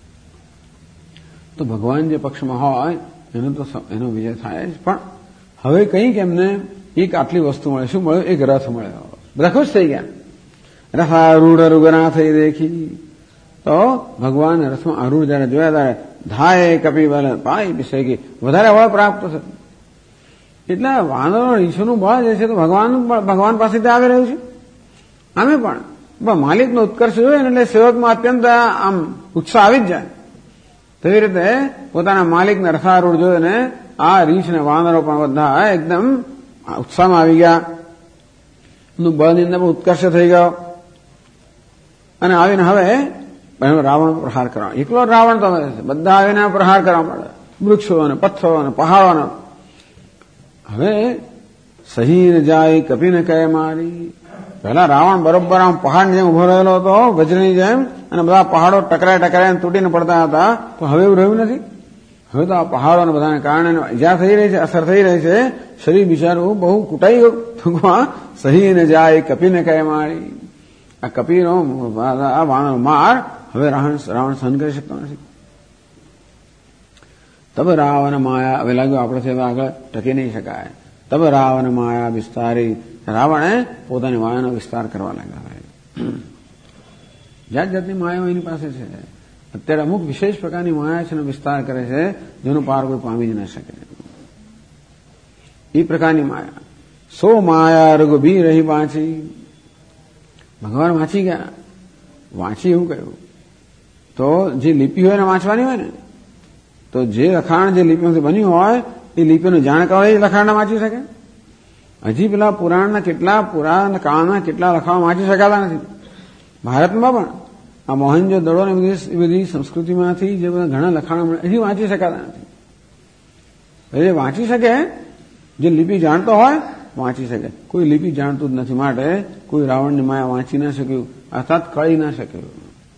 તો ભગવાન જે પક્ષમાં હોય એનો વિજય થાય જ. પણ હવે કંઈક એમને એક આટલી વસ્તુ મળે. શું મળ્યું? એક રથ મળ્યો. બધા ખુશ થઈ ગયા. રથારૂઢ રૂગનાથ દેખી. તો ભગવાન રથમાં આરૂઢ જયારે જોયા ત્યારે ધાય કપિબલ પાય વિષય વધારે બળ પ્રાપ્ત થશે. એટલે વાનરો ઈશ્વરનું બળ જે છે તો ભગવાન પાસેથી આવી રહ્યું છે. અમે પણ માલિકનો ઉત્કર્ષ જોઈએ ને એટલે સેવકમાં અત્યંત આમ ઉત્સાહ આવી જ જાય. તેવી રીતે પોતાના માલિકને રથારૂઢ જોયો ને આ રીંછ ને વાનરો પણ બધા એકદમ ઉત્સાહમાં આવી ગયા. એનું બળની અંદર પણ ઉત્કર્ષ થઈ ગયો. અને આવીને હવે રાવણ પ્રહાર કરવા. એકલો રાવણ તો બધા આવીને પ્રહાર કરવા મળે. વૃક્ષો અને પથ્થરો અને પહાડો. હવે સહીને જાય કપીને કહે મારી. પહેલા રાવણ બરોબર આમ પહાડની જેમ ઉભો રહેલો હતો, વજ્રની જેમ, અને બધા પહાડો ટકરાય તૂટીને પડતા હતા. તો હવે એવું રહ્યું નથી. હવે તો આ પહાડોને બધાને કારણે ઈજા થઈ રહી છે, અસર થઈ રહી છે. શરીર બિચારું બહુ કૂટાઈ ગયું. ટૂંકમાં સહીને જાય કપીને કહે મારી. આ કપીનો આ વાણનો માર હવે રાવણ સહન કરી શકતો નથી. તબ રાવણ માયા, હવે લાગ્યું આપણે આગળ ટકી નહીં શકાય. તબ રાવણ માયા વિસ્તારી. રાવણે પોતાની માયાનો વિસ્તાર કરવા લાગ્યા. જાત જાતની માયાઓ એની પાસે છે. અત્યારે અમુક વિશેષ પ્રકારની માયા છે એનો વિસ્તાર કરે છે, જેનો પાર કોઈ પામી જ ન શકે. એ પ્રકારની માયા. સો માયા રઘુબીર રહી વાંચી. ભગવાન વાંચી ગયા. વાંચી એવું કહ્યું તો જે લિપિ હોય ને વાંચવાની હોય ને, તો જે લખાણ જે લિપિમાંથી બન્યું હોય એ લિપિનું જાણકાર હોય એ લખાણને વાંચી શકે. હજી પેલા પુરાણના કેટલા કાળના કેટલા લખાણ વાંચી શકાતા નથી. ભારતમાં પણ આ મોહનજો દડો ને એ બધી સંસ્કૃતિમાંથી જે બધા ઘણા લખાણ હજી વાંચી શકાતા નથી. એ વાંચી શકે જે લિપિ જાણતો હોય વાંચી શકે, કોઈ લિપિ જાણતું જ નથી, માટે કોઈ રાવણની માયા વાંચી ના શક્યું, અર્થાત કળી ના શક્યું.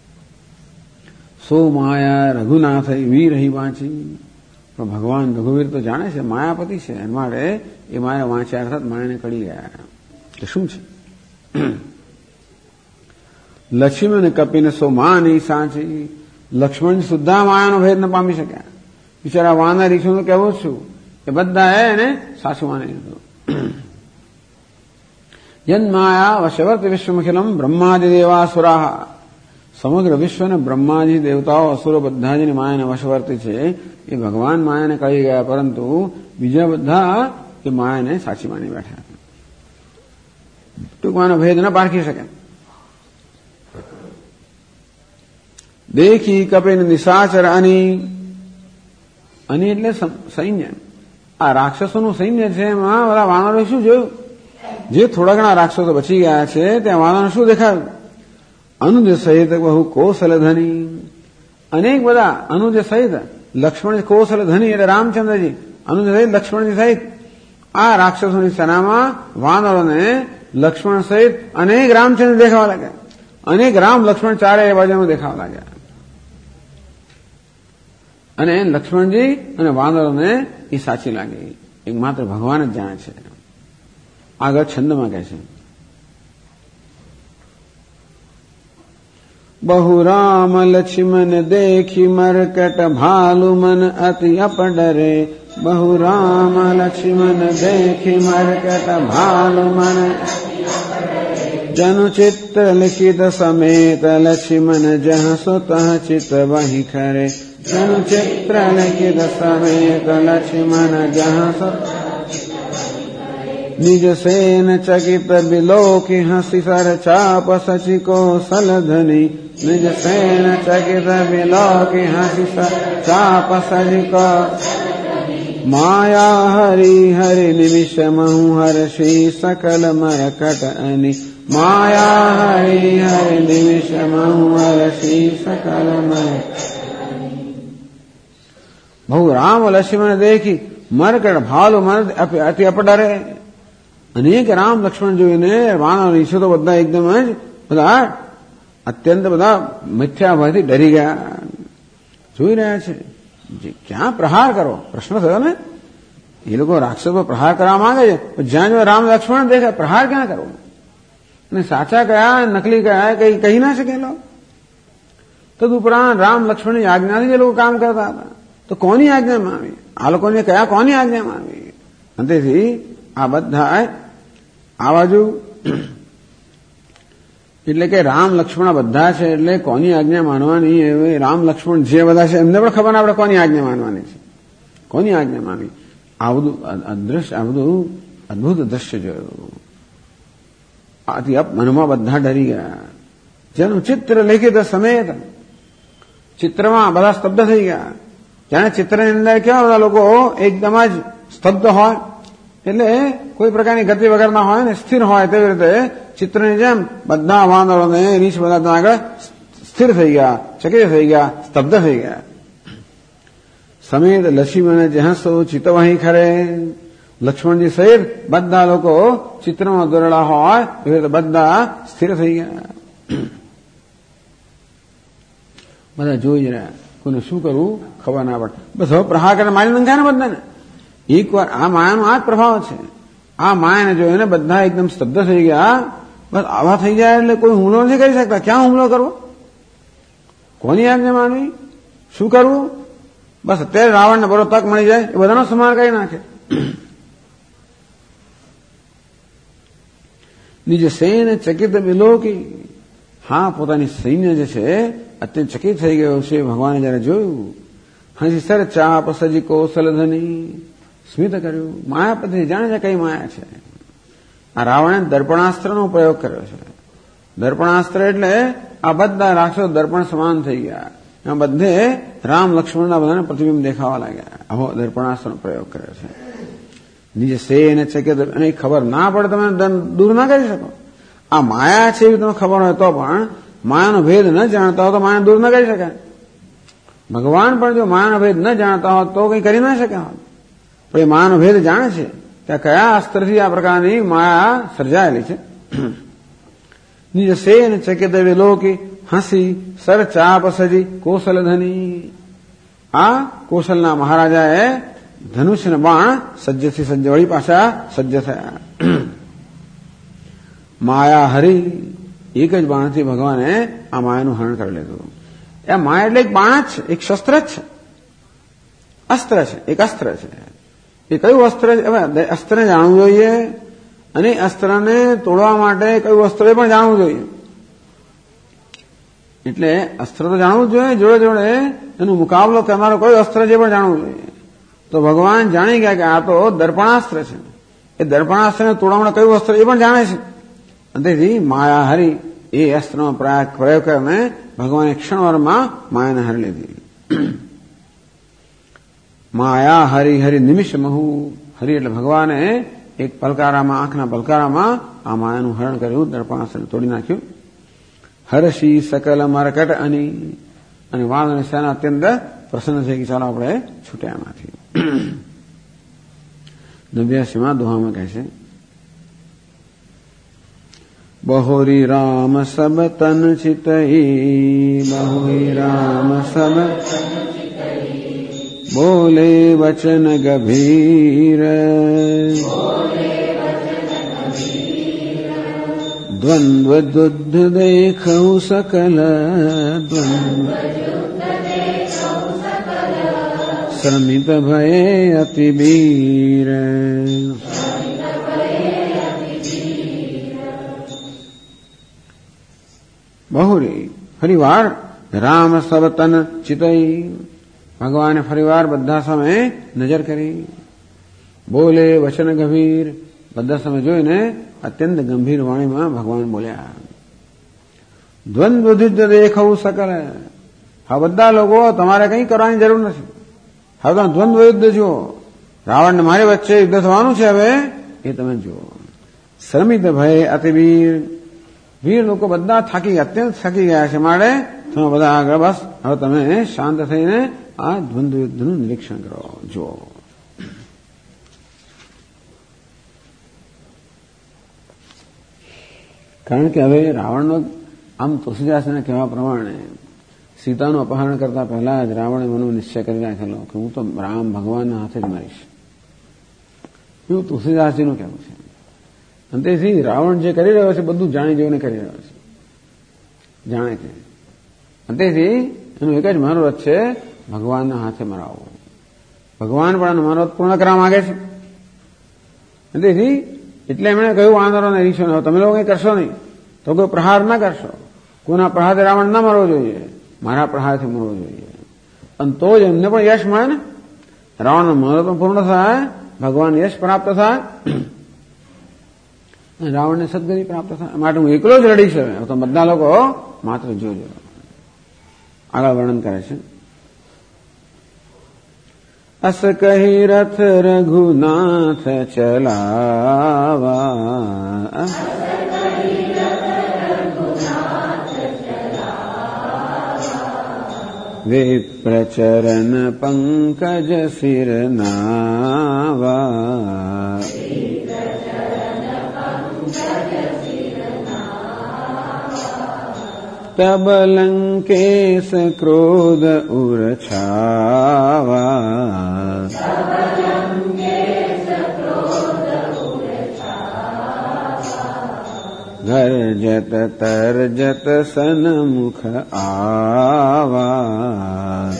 સો માયા રઘુનાથ વીર રહી વાંચી, પણ ભગવાન રઘુવીર તો જાણે છે માયાપતિ છે, એના માટે એ માયા વાંચ્યા, અર્થાત માયાને કળી ગયા કે શું છે. લક્ષ્મણ કપીને સો માની સાચી, લક્ષ્મણ સુદ્ધા માયાનો ભેદ ન પામી શક્યા. બિચારા વાનર ઈચ્છું કહેવું છું એ બધા એને સાચું માની લીધું. યન માયા વશવર્તી વિશ્વમખિલમ બ્રહ્માદિ દેવાસુરાહ, સમગ્ર વિશ્વને બ્રહ્માજી દેવતાઓ અસુરો બધા જ માયાના વશવર્તી છે. એ ભગવાન માયાને કહી ગયા, પરંતુ બીજા બધા એ માયાને સાચી માની બેઠા. ટૂંકમાંનો ભેદ ન પારખી શકે. દેખી કપિન નિશાચર અની એટલે સૈન્ય. આ રાક્ષસોનું સૈન્ય છે, એમાં બધા વાનરો શું જોયું? જે થોડા ઘણા રાક્ષસો બચી ગયા છે ત્યાં વાનરો શું દેખાયું? અનુજ સહિત બહુ કૌશલધની, અનેક બધા અનુજ સહિત લક્ષ્મણ કૌશલધની એટલે રામચંદ્રજી, અનુજ સહિત લક્ષ્મણજી સહિત આ રાક્ષસોની સેનામાં વાનરોને લક્ષ્મણ સહિત અનેક રામચંદ્ર દેખાવા લાગ્યા, અનેક રામ લક્ષ્મણ ચારે બાજુમાં દેખાવા લાગ્યા. અને લક્ષ્મણજી અને વાનરોને એ સાચી લાગી, એક માત્ર ભગવાન જ જાણે છે. આગળ છંદમાં કહે છે, બહુ રામ લક્ષ્મણ દેખી મરકટ ભાલુ મન અતિ અપડરે, બહુ રામ લક્ષ્મણ દેખી મરકટ ભાલુ મન, જનુ ચિત્ર લિખિત સમેત લક્ષ્મણ જહ સુત ચિત વહી ખરે, જનુ ચિત્ર લિખિત સમેત લક્ષ્મણ જહ સુત, નિજ સેન ચકિત બિલોકી હસી સર ચાપ સચી કૌશલ ધની, નિજ સેન ચકિત બિલોકી હસી સર ચાપ સચી કૌશલ, માયા હરી હરી નિમિષ મહુ હર્ષી સકલ મરકટ અની, માયા હરી હરી નિમિષ મહુ હર્ષી સકલ મરકટ. બહુ રામ લક્ષ્મણ દેખી મરકટ ભાલુ મર અતિ અપડરે, અનેક રામ લક્ષ્મણ જોઈને વાનર ઈચ્છો તો બધા એકદમ જ બધા અત્યંત બધા મિથ્યા ભયથી ડરી ગયા. જોઈ રહ્યા છે ક્યાં પ્રહાર કરો, પ્રશ્ન થયો ને. એ લોકો રાક્ષસો પર પ્રહાર કરવા માંગે છે, જ્યાં જો રામ લક્ષ્મણ દેખે પ્રહાર ક્યાં કરવો, અને સાચા કયા નકલી કયા કઈ કહી ના શકે. તદુપરાંત રામ લક્ષ્મણની આજ્ઞાથી જે લોકો કામ કરતા હતા, તો કોની આજ્ઞામાં આવી? આ લોકોને કયા કોની આજ્ઞામાં આવી? અંતેથી આ બધા આ બાજુ એટલે કે રામ લક્ષ્મણ બધા છે, એટલે કોની આજ્ઞા માનવાની? એ રામ લક્ષ્મણ જે બધા છે એમને પણ ખબર આપણે કોની આજ્ઞા માનવાની છે, કોની આજ્ઞા માનવી. આ બધું અદ્રશ્ય, આ બધું અદભુત દ્રશ્ય જોયું. આથી મનમાં બધા ડરી ગયા. જેનું ચિત્ર લેખિત સમેત, ચિત્રમાં બધા સ્તબ્ધ થઈ ગયા. જાણે ચિત્રની અંદર કેવા બધા લોકો એકદમ જ સ્તબ્ધ હોય, એટલે કોઈ પ્રકારની ગતિ વગરના હોય ને સ્થિર હોય, તેવી રીતે ચિત્રની જેમ બધા વાનરોને રીછ બધા આગળ સ્થિર થઈ ગયા, ચકિત થઈ ગયા, સ્તબ્ધ થઈ ગયા. સમેત લક્ષ્મણ જહસો ચિતવહી ખરે, લક્ષ્મણજી સહિત બધા લોકો ચિત્રમાં દોરેલા હોય એવી રીતે બધા સ્થિર થઈ ગયા. બધા જોઈ જ રહ્યા, કોઈને શું કરવું ખબર ના પડે. બસ હવે પ્રહાર કરીને મારી નંખાય ને બધાને. એકવાર આ માયાનો આ જ પ્રભાવ છે. આ માયાને જોઈને બધા એકદમ સ્તબ્ધ થઈ ગયા. બસ આવા થઈ જાય એટલે કોઈ હુમલો નથી કરી શકતા. ક્યાં હુમલો કરવો, કોની આજ્ઞા માનવી, શું કરવું? બસ અત્યારે રાવણને બરો તક મળી જાય એ બધાનો સંહાર કરી નાખે. નિજ સૈન્ય ચકિત બિલોકી, હા પોતાની સૈન્ય જે છે અત્યંત ચકિત થઈ ગયો છે. ભગવાને જયારે જોયું, હજી સર ચાપ સજી કૌશલધની, સ્મિત કર્યું. માયાપતિ જાણે છે કઈ માયા છે. આ રાવણે દર્પણાસ્ત્રનો પ્રયોગ કર્યો છે. દર્પણાસ્ત્ર એટલે આ બધા રાક્ષસો દર્પણ સમાન થઈ ગયા. આ બધે રામ લક્ષ્મણના બધાને પ્રતિબિંબ દેખાવા લાગ્યા. આવો દર્પણાસ્ત્રનો પ્રયોગ કર્યો છે. નિજ સેન ચકિત, અને ખબર ના પડે તમે દૂર ના કરી શકો. આ માયા છે એવી તમને ખબર હોય તો પણ માયાનો ભેદ ન જાણતા હો તો માયા દૂર ન કરી શકાય. ભગવાન પણ જો માયાનો ભેદ ન જાણતા હોત તો કંઈ કરી ના શકે હોત. પણ એ માયાનો ભેદ જાણે છે, ત્યાં કયા અસ્ત્રથી આ પ્રકારની માયા સર્જાયેલી છે. નિજ સેન ચકિત વિલોકી હસી સર ચાપ સજી કૌશલધની. આ કૌશલના મહારાજાએ ધનુષ્ય ને બાણ સજ્જથી સજ્જ વળી પાછા સજ્જ થયા. માયા હરી એક જ બાણથી ભગવાને આ માયાનું હરણ કરી લીધું. એ માયા એટલે એક બાણ જ છે, એક શસ્ત્ર જ છે, અસ્ત્ર છે, એક અસ્ત્ર છે. એ કયું અસ્ત્ર છે? હવે અસ્ત્રને જાણવું જોઈએ અને અસ્ત્રને તોડવા માટે કયું અસ્ત્ર એ પણ જાણવું જોઈએ. એટલે અસ્ત્ર તો જાણવું જ જોઈએ, જોડે જોડે એનો મુકાબલો કરનારો કયું અસ્ત્ર છે એ પણ જાણવું જોઈએ. તો ભગવાન જાણી ગયા કે આ તો દર્પણાસ્ત્ર છે. એ દર્પણાસ્ત્રને તોડવા માટે કયું અસ્ત્ર એ પણ જાણે છે. તેથી માયા હરી એ અસ્ત્રનો પ્રયોગ કરીને ભગવાને ક્ષણવારમાં માયાને હરી લીધી. માયા હરી હરી નિમિષ મહુ. હરી એટલે ભગવાને એક પલકારામાં, આંખના પલકારામાં આ માયાનું હરણ કર્યું, દર્પણાસ્ત્રને તોડી નાખ્યું. હર્ષી સકલ મરકટ અને વાણ અને સેના અત્યંત પ્રસન્ન થઈ કે ચાલો આપણે છૂટ્યા એમાંથી. 89માં દોહામાં કહે છે, બહોરી રામ સબ તન ચિતઈ, બહોરી રામ સબ બોલે વચન ગભીર, દ્વંદ્વ દુદ્ધ દેખઉ સકલ, દ્વંદ્વ શ્રમિત ભયે અતિબીર. બહુરી ફરીવાર રામ સબતન ચિતઈ. ભગવાને ફરીવાર બધા સામે નજર કરી. બોલે વચન ગંભીર. બધા સામે જોઈને અત્યંત ગંભીર વાણીમાં ભગવાન બોલ્યા. દ્વંદ્વ યુદ્ધ દેખવું સકલ. હા બધા લોકો તમારે કંઈ કરવાની જરૂર નથી. હવે તમે દ્વંદ્વ યુદ્ધ જુઓ. રાવણને મારી વચ્ચે યુદ્ધ થવાનું છે. હવે એ તમે જુઓ. શ્રમિત ભય અતિવીર. વીર લોકો બધા થાકી ગયા, અત્યંત થાકી ગયા છે. માટે તમે બધા આગળ બસ હવે તમે શાંત થઈને આ દ્વંદ્વ યુદ્ધનું નિરીક્ષણ કરો, જુઓ. કારણ કે હવે રાવણનો આમ તુલસીદાસના કહેવા પ્રમાણે સીતાનું અપહરણ કરતા પહેલા જ રાવણે મનો નિશ્ચય કરી રાખેલો કે હું તો રામ ભગવાનના હાથે જ મરીશ. એવું તુલસીદાસજીનું કહેવું છે. અને તેથી રાવણ જે કરી રહ્યો છે બધું જાણી જોઈને કરી રહ્યો છે, જાણે છે. અને તેથી એનું એક જ મનોરથ છે, ભગવાનના હાથે મરાવો. ભગવાન પણ આનો મનોરથ પૂર્ણ કરવા માંગે છે. અને તેથી એટલે એમણે કહ્યું વાંદરો ને રીછો ને તમે લોકો કંઈ કરશો નહીં, તો કોઈ પ્રહાર ના કરશો. કોઈના પ્રહારથી રાવણ ના મરવો જોઈએ, મારા પ્રહારથી મરવો જોઈએ. અને તો જ એમને પણ યશ મળે ને. રાવણનો મનોરથ પૂર્ણ થાય, ભગવાન યશ પ્રાપ્ત થાય, રાવણને સદગતિ પ્રાપ્ત થાય. માટે હું એકલો જ લડીશ. હવે તો બધા લોકો માત્ર જોજો. આગળ વર્ણન કરે છે. અસ કહી રથ રઘુનાથ ચલાવા, વિપ્રચરણ પંકજ સિર નાવા, તબ લંકેશ ક્રોધ ઉરછાવા, ગરજત તરજત સન્મુખ આવા,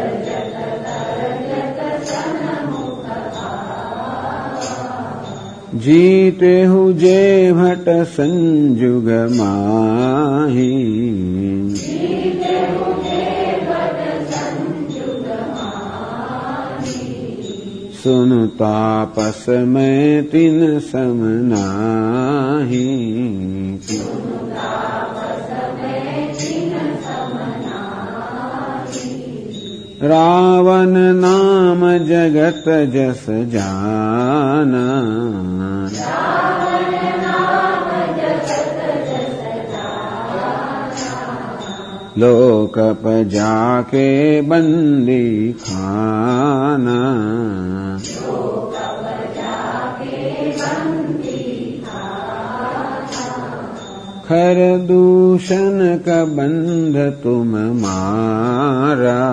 જીતે હું જે ભટ સંજુગ માહી, સુન તાપસ મેં તિન સમ નાહી, રાવણ નામ જગત જસ જાના, લોકપ જાકે બંદી ખાના, खर दूषण का बंध तुम मारा,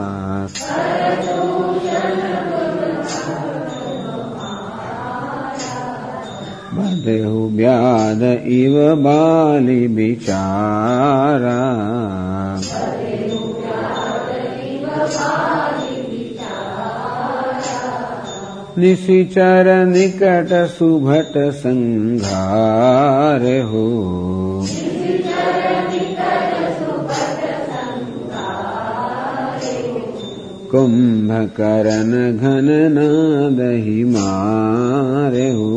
बधेहु व्याध इव बाली बिचारा, निशिचर निकट सुभट संघार हो, कुंभकर्ण घन नाद ही मारे हो,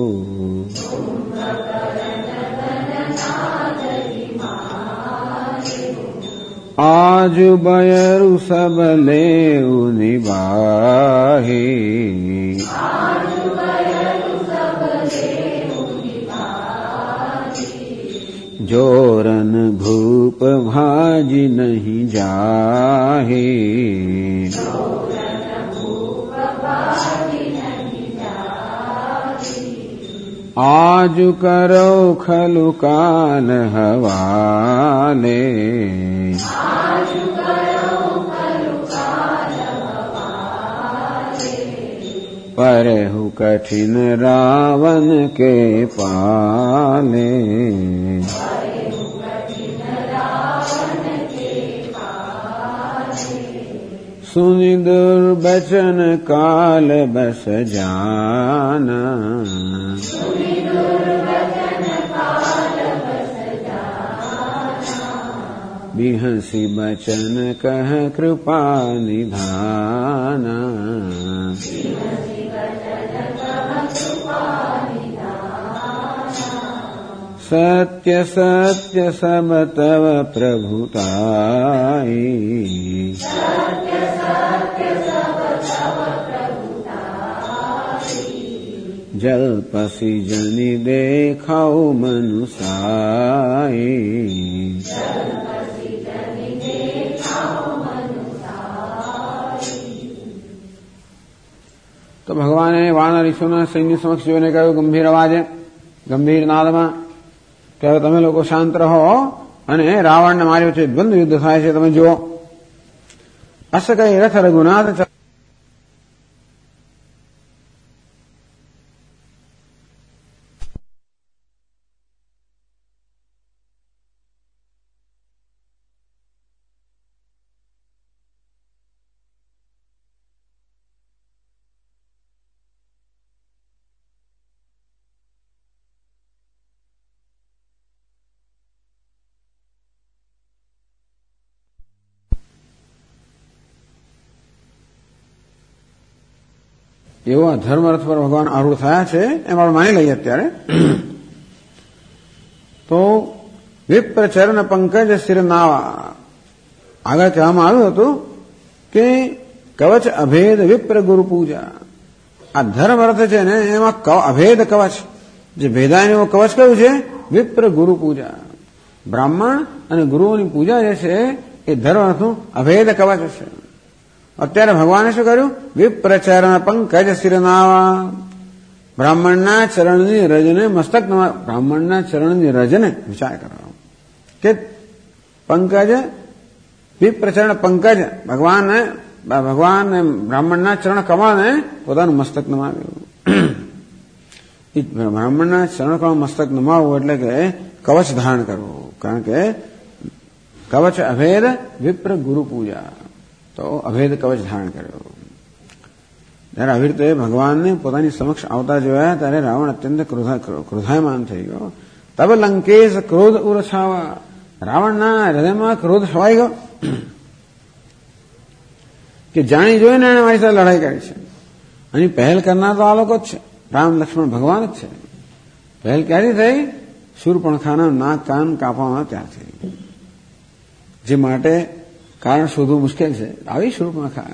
आज बयरु सब लेउ निबाहे, जोरन भूप भाजी नहीं जाहे, आज करो खलु काल हवाले, परहु कठिन रावण के पाले, सुनि दुर्बचन काल बस जाना, बिहसी बचन कह कृपा निधाना, सत्य सत्य सब तव प्रभुताई, जलपसी जनि देखाओ मनुसाई, तो ભગવાને વાનર ઈશ્વરના સૈન્ય સમક્ષ જોઈને કહ્યું ગંભીર અવાજે, ગંભીર નાદમાં કે હવે તમે લોકો શાંત રહો અને રાવણને માર્યો છે, દ્વંદ્વ યુદ્ધ થાય છે, તમે જુઓ. અસ કહી રથ રઘુનાથ એવો ધર્મરથ પર ભગવાન આરૂઢ થયા છે એમ આપણે માની લઈએ અત્યારે. તો વિપ્ર ચરણ પંકજ શિર નાવા, આગળ કહેવામાં આવ્યું હતું કે કવચ અભેદ વિપ્ર ગુરુ પૂજા. આ ધર્મરથ છે ને એમાં અભેદ કવચ, જે ભેદાયને એવો કવચ કયું છે? વિપ્ર ગુરુ પૂજા. બ્રાહ્મણ અને ગુરુઓની પૂજા જે છે એ ધર્મરથનું અભેદ કવચ છે. અત્યારે ભગવાને શું કર્યું? વિપ્ર ચરણ પંકજ શિરનાવા, બ્રાહ્મણના ચરણની રજને મસ્તક નવા, બ્રાહ્મણના ચરણની રજને વિચાર કરો કે પંકજ, વિપ્ર ચરણ પંકજ, ભગવાને બ્રાહ્મણના ચરણ કમળને પોતાનું મસ્તક નમાવ્યું. બ્રાહ્મણના ચરણ કમળ મસ્તક નમાવવું એટલે કે કવચ ધારણ કરવું, કારણ કે કવચ અભેદ વિપ્ર ગુરુ પૂજા, તો અભેદ કવચ ધારણ કર્યો. જયારે આવી રીતે ભગવાનને પોતાની સમક્ષ આવતા જોયા ત્યારે રાવણ અત્યંત ક્રોધાયમાન થઈ ગયો. તબ લંકેશ ક્રોધ ઉરછાવા, રાવણના હૃદયમાં ક્રોધ છવાઈ ગયો કે જાણી જોઈને એને મારી સાથે લડાઈ કરી છે. અને પહેલ કરનાર તો આ લોકો જ છે, રામ લક્ષ્મણ ભગવાન જ છે. પહેલ ક્યાંથી થઈ? શૂર્પણખાના નાક કાન કાપવામાં ત્યારથી. જે માટે કારણ શોધવું મુશ્કેલ છે. આવી શૂર્પણખા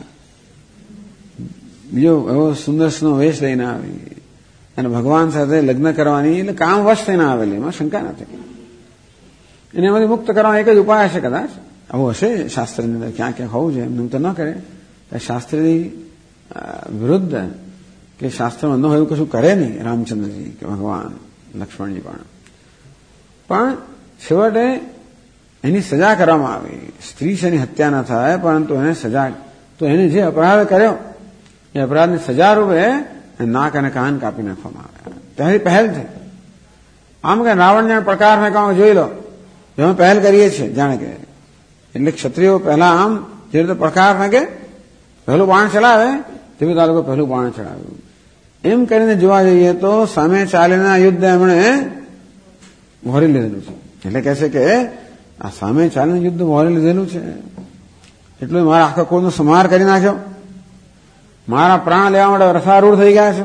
બીજો એવો સુંદરનો વેશ લઈને આવી અને ભગવાન સાથે લગ્ન કરવાની, એટલે કામ વશ થઈને આવેલી, એમાં શંકા નથી. એને એમાંથી મુક્ત કરવાનો એક જ ઉપાય હશે, કદાચ આવું હશે શાસ્ત્રની અંદર, ક્યાં ક્યાંક હોવું જોઈએ, એમ તો ન કરે. શાસ્ત્રની વિરુદ્ધ કે શાસ્ત્રમાં ન હોય એવું કશું કરે નહીં રામચંદ્રજી કે ભગવાન લક્ષ્મણજી. પણ છેવટે એની સજા કરવામાં આવી. સ્ત્રી છે એની હત્યા ન થાય, પરંતુ એને સજા, તો એને જે અપરાધ કર્યો એ અપરાધની સજા રૂપે નાક અને કાન કાપી નાખવામાં આવ્યા. ત્યારે પહેલ થઈ. આમ કે રાવણ જાણે પ્રકાર ફેંકવા જોઈ લો, અમે પહેલ કરીએ છીએ જાણે કે. એટલે ક્ષત્રિયો પહેલા આમ જે રીતે પ્રકાર ફેંકે, પહેલું બાણ ચલાવે તેવી રીતે આ લોકો પહેલું બાણ ચડાવ્યું. એમ કરીને જોવા જઈએ તો સામે ચાલીના યુદ્ધ એમણે વહોરી લીધેલું છે. એટલે કહે છે કે આ સામે ચાલીનું યુદ્ધ વહોરી લીધેલું છે, એટલે મારા આખા કુળનો સંહાર કરી નાખ્યો, મારા પ્રાણ લેવા માટે રથારૂઢ થઈ ગયા છે.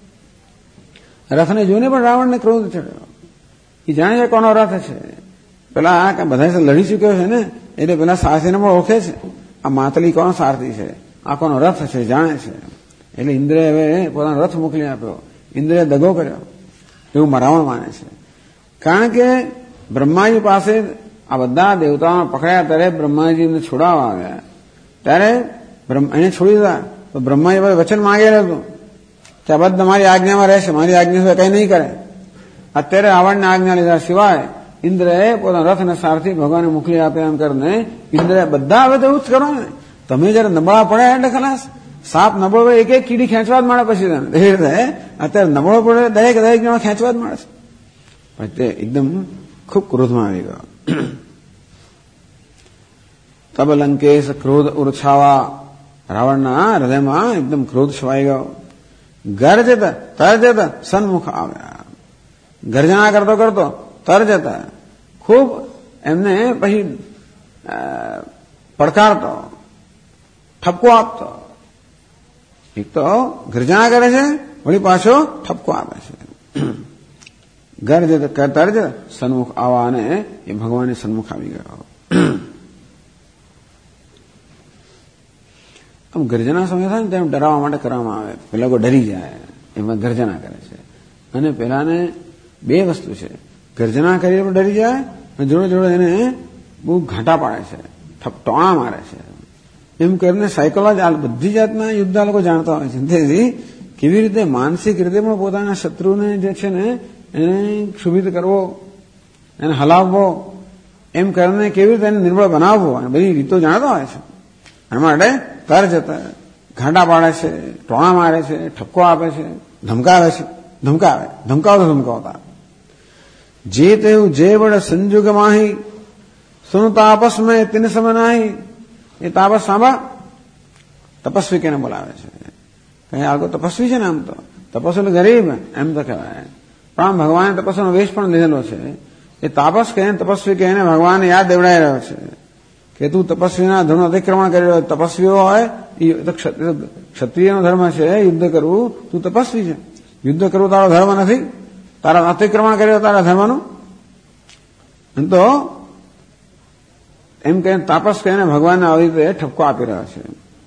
રથને જોઈને પણ રાવણને ક્રોધ ચડ્યો. એ જાણે છે કોનો રથ છે. પેલા બધા લડી ચુક્યો છે ને, એટલે પેલા સારથીને પણ ઓળખે છે, આ માતલી કોનો સારથી છે, આ કોનો રથ છે જાણે છે. એટલે ઇન્દ્રે હવે પોતાનો રથ મોકલી આપ્યો. ઇન્દ્રે દગો કર્યો એવું રાવણ માને છે. કારણ કે બ્રહ્માજી પાસે આ બધા દેવતાઓને પકડ્યા ત્યારે બ્રહ્માજી એમને છોડાવવા આવ્યા, ત્યારે એને છોડી દીધા. તો બ્રહ્માજી પાસે વચન માંગેલું હતું કે આ બધા મારી આજ્ઞામાં રહેશે, મારી આજ્ઞા સિવાય કઈ નહીં કરે. અત્યારે રાવણને આજ્ઞા લીધા સિવાય ઇન્દ્રએ પોતાના રથ અને સારથી ભગવાને મોકલી આપ્યા. એમ કરીને ઇન્દ્રએ બધા હવે તો એવું જ કરો ને, તમે જયારે નબળા પડ્યા એટલે ખલાસ. સાપ નબળો પડે એક એક કીડી ખેંચવા જ મળે, પછી એ રીતે અત્યારે નબળો પડે દરેક જણા ખેંચવા જ મળે છે. પણ તે એકદમ ખૂબ ક્રોધમાં આવી ગયો. તબ લંકેશ ક્રોધ ઉર્છાવા, રાવણના હૃદયમાં એકદમ ક્રોધ છવાઈ ગયો. ગર્જત તર્જત સન્મુખ આવ્યા. ગર્જના કરતો કરતો તર્જત, ખૂબ એમને પછી પડકારતો, ઠપકો આપતો. એક તો ગર્જના કરે છે, વળી પાછો ઠપકો આપે છે. ગર્જત તર્જ સન્મુખ આવા, અને એ ભગવાનને સન્મુખ આવી ગયો. આમ ગર્જના સમય થાય ને તેમ ડરાવવા માટે કરવામાં આવે. પેલા કોઈ ડરી જાય એમાં ગર્જના કરે છે. અને પેલાને બે વસ્તુ છે, ગર્જના કરી પણ ડરી જાય અને જોડે જોડે એને બહુ ઘાટા પાડે છે, ટોણા મારે છે. એમ કરીને સાયકોલોજી બધી જાતના યુદ્ધ લોકો જાણતા હોય છે. તેથી કેવી રીતે માનસિક રીતે પણ પોતાના શત્રુને જે છે ને એને ક્ષુભિત કરવો, એને હલાવવો, એમ કરીને કેવી રીતે એને નિર્બળ બનાવવો, અને બધી રીતો જાણતા હોય છે. એના માટે તર્જ ઘાટા પાડે છે, ટોણા મારે છે, ઠપકો આપે છે, ધમકાવે છે, ધમકાવતા જે તેવું જે બળ સંજુગ માહી સુન તાપસ મેં તિન સમનાહી. એ તાપસ સાંભા તપસ્વી કેને બોલાવે છે. કઈ આગો તપસ્વી છે ને, આમ તો તપસ્વી એટલે ગરીબ એમ તો કહેવાય. પણ આમ ભગવાને તપસ્વીનો વેશ પણ લીધેલો છે. એ તાપસ કહે તપસ્વી કહીને ભગવાનને યાદ દેવડાઈ રહ્યો છે કે તું તપસ્વીના ધર્મ અતિક્રમણ કરી રહ્યો. તપસ્વીઓ હોય ક્ષત્રિયનો ધર્મ છે યુદ્ધ કરવું, તું તપસ્વી છે, યુદ્ધ કરવું તારો ધર્મ નથી, તારા અતિક્રમણ કર્યો તારા ધર્મનું. એમ તો એમ કહીને તાપસ કહીને ભગવાનને આવી રીતે ઠપકો આપી રહ્યો છે.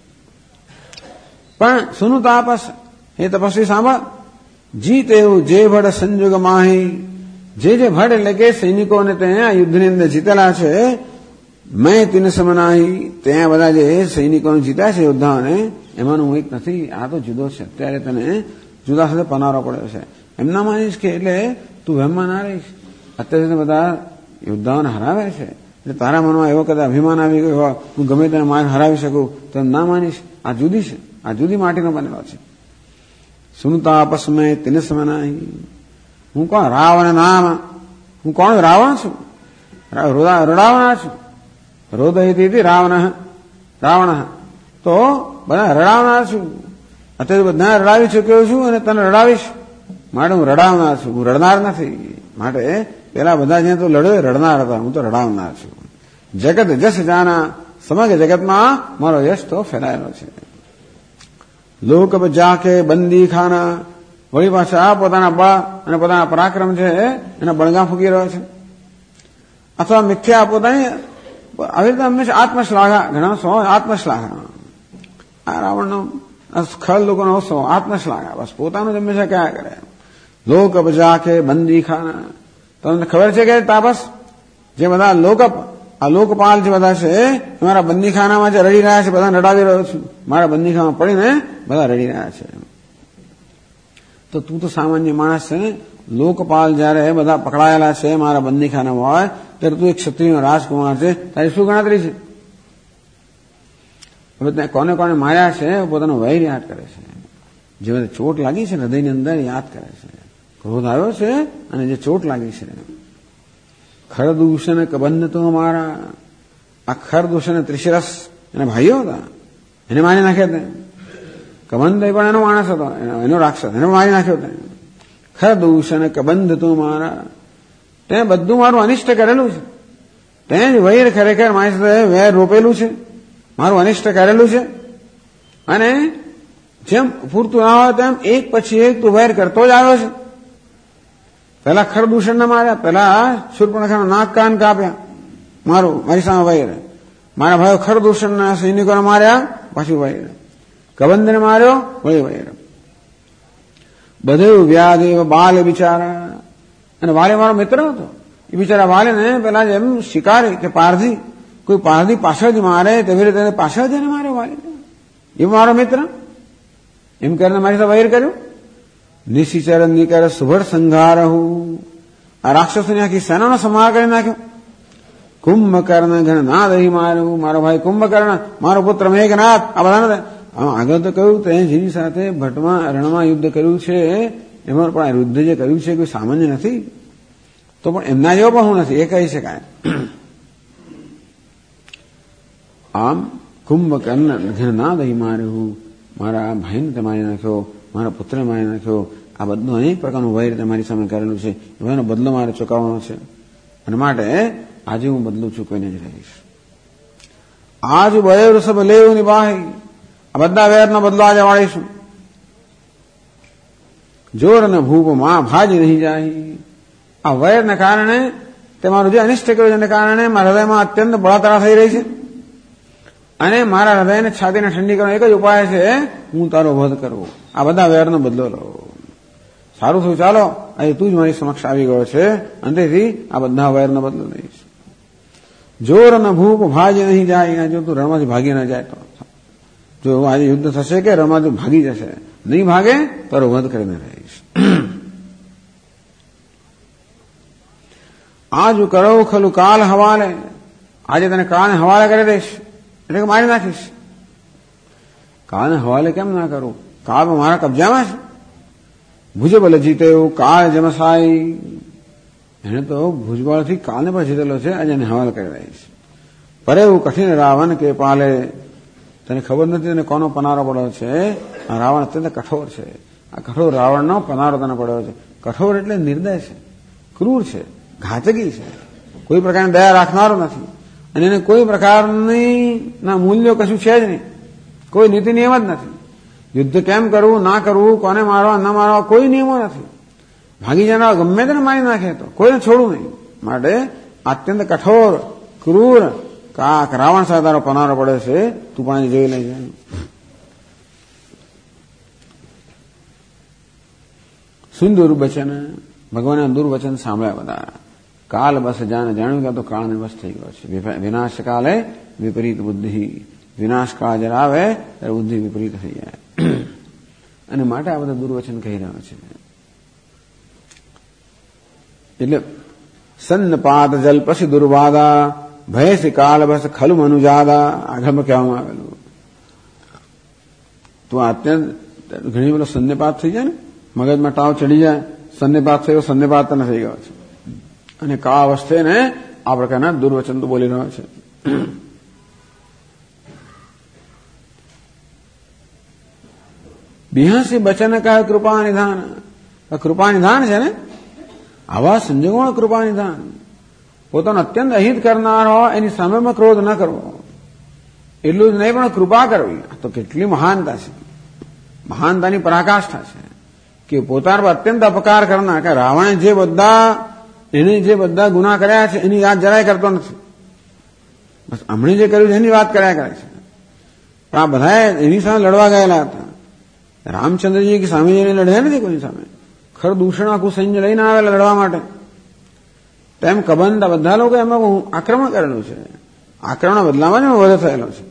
પણ સુનું તાપસ, એ તપસ્વી સાંભળ. જીત એવું જે ભડ સંજોગ માહી, જે ભડ એટલે કે સૈનિકોને ત્યાં યુદ્ધની અંદર જીતેલા છે, મેં તિન સમનાહી, ત્યાં બધા જે સૈનિકોને જીત્યા છે યોદ્ધાઓને, એમાંનું હું એક નથી. આ તો જુદો છે. અત્યારે તને જુદા સાથે પનારો પડ્યો છે. એમ ના માનીશ કે એટલે તું વહેમમાં ના રહીશ. અત્યારે બધા યોદ્ધાઓને હરાવે છે એટલે તારા મનમાં એવો કદાચ અભિમાન આવી ગયો હોય હું ગમે તેને માર હરાવી શકું તો એમ ના માનીશ. આ જુદી છે, આ જુદી માટીનો બનેલો છે. સુનતા આપસ મેં તિન સમનાહી. હું કોણ? રાવણ નામ. હું કોણ? રાવણ છું, રડાવનાર છું. રોદયતી રાવણ, તો બધા રડાવનાર છું. અત્યારે બધા રડાવી ચૂક્યો છું અને તને રડાવીશ. માટે હું રડાવનાર છું, હું રડનાર નથી. માટે પેલા બધા જ્યાં તો લડ્યો રડનાર હતા, હું તો રડાવનાર છું. જગત જસ જાના, સમગ્ર જગતમાં મારો યશ તો ફેલાયેલો છે. લોક જાકે બંદી ખાના, વળી પાછા પોતાના બળ અને પોતાના પરાક્રમ છે એના બળગા ફૂકી રહ્યો છે. અથવા મિથ્યા પોતાની આવી રીતે હંમેશા આત્મશ્લાઘા, ઘણા સો આત્મશ્લાઘા. આ રાવણનો ખલ લોકોનો આત્મશ્લાઘા, બસ પોતાનું હંમેશા કયા કરે. લોક જાકે બંદી ખાના. તમને ખબર છે કે તાપસ જે બધા આ લોકપાલ જે બધા છે મારા બંદીખાનામાં જે રડી રહ્યા છે, બધા રડાવી રહ્યો છું. મારા બંદીખાનામાં પડીને બધા રડી રહ્યા છે. તો તું તો સામાન્ય માણસ છે ને, લોકપાલ જયારે બધા પકડાયેલા છે મારા બંદીખાનામાં હોય ત્યારે તું એક ક્ષત્રિયનો રાજકુમાર છે, તારી શું ગણતરી છે? હવે કોને કોને માર્યા છે પોતાનો વૈર યાદ કરે છે. જે ચોટ લાગી છે હૃદયની અંદર યાદ કરે છે. ક્રોધ આવ્યો છે અને જે ચોટ લાગી છે. ખરદૂષણ કબંધ તો અમારા, આ ખરદૂષણ ત્રિશિરસ એના ભાઈઓ હતા, એને મારી નાખ્યા હતા. કબંધ પણ એનો માણસ હતો, એનો રાક્ષસ, એને મારી નાખ્યો હતો. ખરદૂષણ કબંધ તો મારા, તે બધું મારું અનિષ્ટ કરેલું છે. તે જ વૈર ખરેખર મારી સાથે વેર રોપેલું છે, મારું અનિષ્ટ કરેલું છે. અને જેમ પૂરતું ના હોય તેમ એક પછી એક તું વેર કરતો જ આવ્યો છે. પહેલા ખરદૂષણને માર્યા, પહેલા શૂર્પણખાનું નાક કાન કાપ્યા, મારી સામે વૈર. મારા ભાઈઓ ખરદૂષણના સૈનિકોને માર્યા, પાછું વૈર. કબંધને માર્યો, વળી વૈર. બધે વ્યાદેવ બાલ બિચારા, અને વાલે મારો મિત્ર હતો. એ બિચારા વાલેને પેલા જેમ શિકારી કે પારધી, કોઈ પારધી પાછળ જ મારે તેવી રીતે પાછળ જઈને માર્યો વાલે. એ મારો મિત્ર એમ કરીને મારી સાથે વૈર કર્યું. નિશિચર નિકર સુભર સંઘારહું, આ રાક્ષસોની આખી સેનાનો સંહાર કરી નાખ્યો. કુંભકર્ણ ઘણ નાદ અહીં માર્યું, મારો ભાઈ કુંભકર્ણ, મારો પુત્ર મેઘનાથ, આ બધાને આગળ તો કહ્યું તે જેની સાથે ભટ્ટમાં રણમાં યુદ્ધ કર્યું છે એમાં પણ યુદ્ધ જે કર્યું છે કોઈ સામાન્ય નથી, તો પણ એમના જેવો પણ હું નથી એ કહી શકાય. આમ કુંભકર્ણ ઘણનાદ અહીં માર્યું, મારા ભાઈને તે મારી નાખ્યો, મારા પુત્રને મારી નાખ્યો. આ બધું અનેક પ્રકારનું વૈર તમારી સામે કરેલું છે, એનો બદલો મારે ચૂકવવાનો છે. અને માટે આજે હું બદલું ચૂકવીને જ રહીશ. આજ બળેવ સબ લેવું નિભાઈ, આ બધા વેરનો બદલો આજે વાળીશું. જોર ને ભૂપ માં ભાજી નહીં જાય. આ વૈરને કારણે તમારું જે અનિષ્ટ કર્યું જેને કારણે મારા હૃદયમાં અત્યંત બળાતરા થઈ રહી છે. અને મારા હૃદયને છાતીને ઠંડી કરવાનો એક જ ઉપાય છે, હું તારો વધ કરવો, આ બધા વેરનો બદલો લો. સારું થયું, ચાલો આજે તું જ મારી સમક્ષ આવી ગયો છે, અંતેથી આ બધા વેરનો બદલો લઈશ. જોર ન ભૂપ ભાજી નહીં જાય, જો તું રણમાંથી ભાગી ન જાય તો. જો આજે યુદ્ધ થશે કે રણમાંથી ભાગી જશે, નહીં ભાગે તારો વધ કરીને રહીશ. આજ કરો ખલું કાલ હવાલે, આજે તને કાળને હવાલે કરી દઈશ, એટલે કે મારી નાખીશ. કાળને હવાલે કેમ ના કરું? કાળ મારા કબજામાં છે. ભુજબલ જીતે એવું કાળ જમસાઈ, એને તો ભુજબળથી કાળને પણ જીતેલો છે, આજે એને હવાલે કરી દઈશ. પરે એવું કઠિન રાવણ કે પાલે, તને ખબર નથી તને કોનો પનારો પડ્યો છે. આ રાવણ અત્યંત કઠોર છે. આ કઠોર રાવણનો પનારો તને પડ્યો છે. કઠોર એટલે નિર્દય છે, ક્રૂર છે, ઘાતકી છે, કોઈ પ્રકારની દયા રાખનારો નથી, અને એને કોઈ પ્રકારની ના મૂલ્યો કશું છે જ નહીં, કોઈ નીતિ નિયમ જ નથી. યુદ્ધ કેમ કરવું ના કરવું, કોને મારવા ન મારવા, કોઈ નિયમો નથી. ભાગી જનાર ગમે તેને મારી નાખે તો કોઈને છોડવું નહીં. માટે અત્યંત કઠોર ક્રૂર કાક રાવણ સાથે તારો પનારો પડે છે, તું પણ જોઈ લેજે. સુંદર વચન, ભગવાનના દુર્વચન સાંભળ્યા બધા. કાલ બસ જાણ્યું કે તો કાળને બસ થઈ ગયો છે. વિનાશ કાલે વિપરીત બુદ્ધિ, વિનાશ કાળ જરા આવે ત્યારે બુદ્ધિ વિપરીત થઈ જાય. અને માટે આ બધા દુર્વચન કહી રહ્યા છે. એટલે સન્નપાત જલ પછી દુર્વાદા, ભયસી કાલ બસ ખલુ મનુજાદા, આગળમાં કહેવામાં આવેલું. તો અત્યંત ઘણી બધો સન્નિપાત થઈ જાય ને, મગજમાં ટાવ ચડી જાય, સન્નિપાત થયો, સન્નિપાત તને થઈ ગયો છે. અને કા અવસ્થેને આ પ્રકારના દુર્વચન તો બોલી રહ્યો છે. બિહાસી બચન કહે કૃપા નિધાન, કૃપા નિધાન છે ને, આવા સંજોગોમાં કૃપા નિધાન. પોતાનો અત્યંત અહિત કરનાર હોય એની સામેમાં ક્રોધ ન કરવો, એટલું જ નહીં પણ કૃપા કરવી. તો કેટલી મહાનતા છે, મહાનતાની પરાકાષ્ઠા છે કે પોતાના પર અત્યંત અપકાર કરનાર. કે રાવણે એને જે બધા ગુના કર્યા છે એની યાદ જરાય કરતો નથી, બસ હમણાં જે કર્યું છે એની વાત કર્યા કરે છે. પણ આ બધા એની સામે લડવા ગયેલા હતા. રામચંદ્રજી સામે જઈને લડ્યા નથી કોઈની સામે, ખરદૂષણ આખું સૈન્ય લઈને આવેલા લડવા માટે. તેમ કબંધ આ બધા લોકો એમાં આક્રમણ કરેલું છે, આક્રમણ બદલામાં જ વધુ થયેલો છે.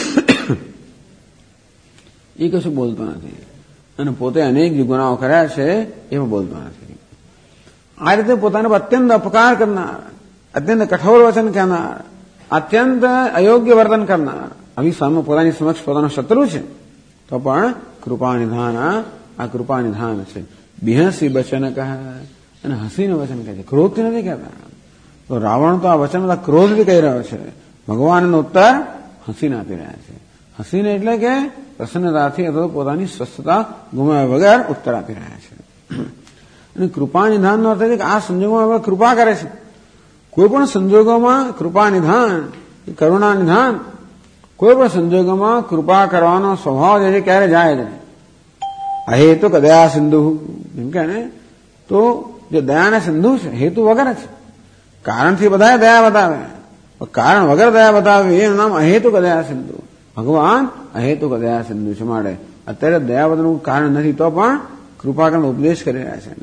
એ કશું બોલતો નથી, અને પોતે અનેક જે ગુનાઓ કર્યા છે એમાં બોલતો નથી. આ રીતે પોતાને અત્યંત અપકાર કરનાર અત્યંત કઠોર વચન કહેનાર, અત્યંત અયોગ્ય વર્તન કરનાર, આવી સામે પોતાની સમક્ષ પોતાનો શત્રુ છે તો પણ કૃપાનિધાન, આ કૃપાનિધાન છે. બિહસી વચન કહે, અને હસીને વચન કહે છે, ક્રોધથી નથી કહેતા. તો રાવણ તો આ વચન બધા ક્રોધથી કહી રહ્યો છે, ભગવાનનો ઉત્તર હસીને આપી રહ્યા છે. હસીને એટલે કે પ્રસન્નતાથી અથવા પોતાની સ્વસ્થતા ગુમાવ્યા વગર ઉત્તર આપી રહ્યા છે. અને કૃપાનિધાનનો અર્થ છે કે આ સંજોગોમાં કૃપા કરે છે. કોઈ પણ સંજોગોમાં કૃપાનિધાન, કરુણાનિધાન, કોઈ પણ સંજોગોમાં કૃપા કરવાનો સ્વભાવ જે છે ક્યારે જાય છે. અહેતુક દયા સિંધુ એમ કે ને, તો જે દયાના સિંધુ છે હેતુ વગર છે. કારણથી બધા દયા બતાવે, કારણ વગર દયા બતાવે એનું નામ અહેતુક દયા સિંધુ. ભગવાન અહેતુક દયા સિંધુ છે. માટે અત્યારે દયા બધાનું કારણ નથી તો પણ કૃપા કરવાનો ઉપદેશ કરી રહ્યા છે.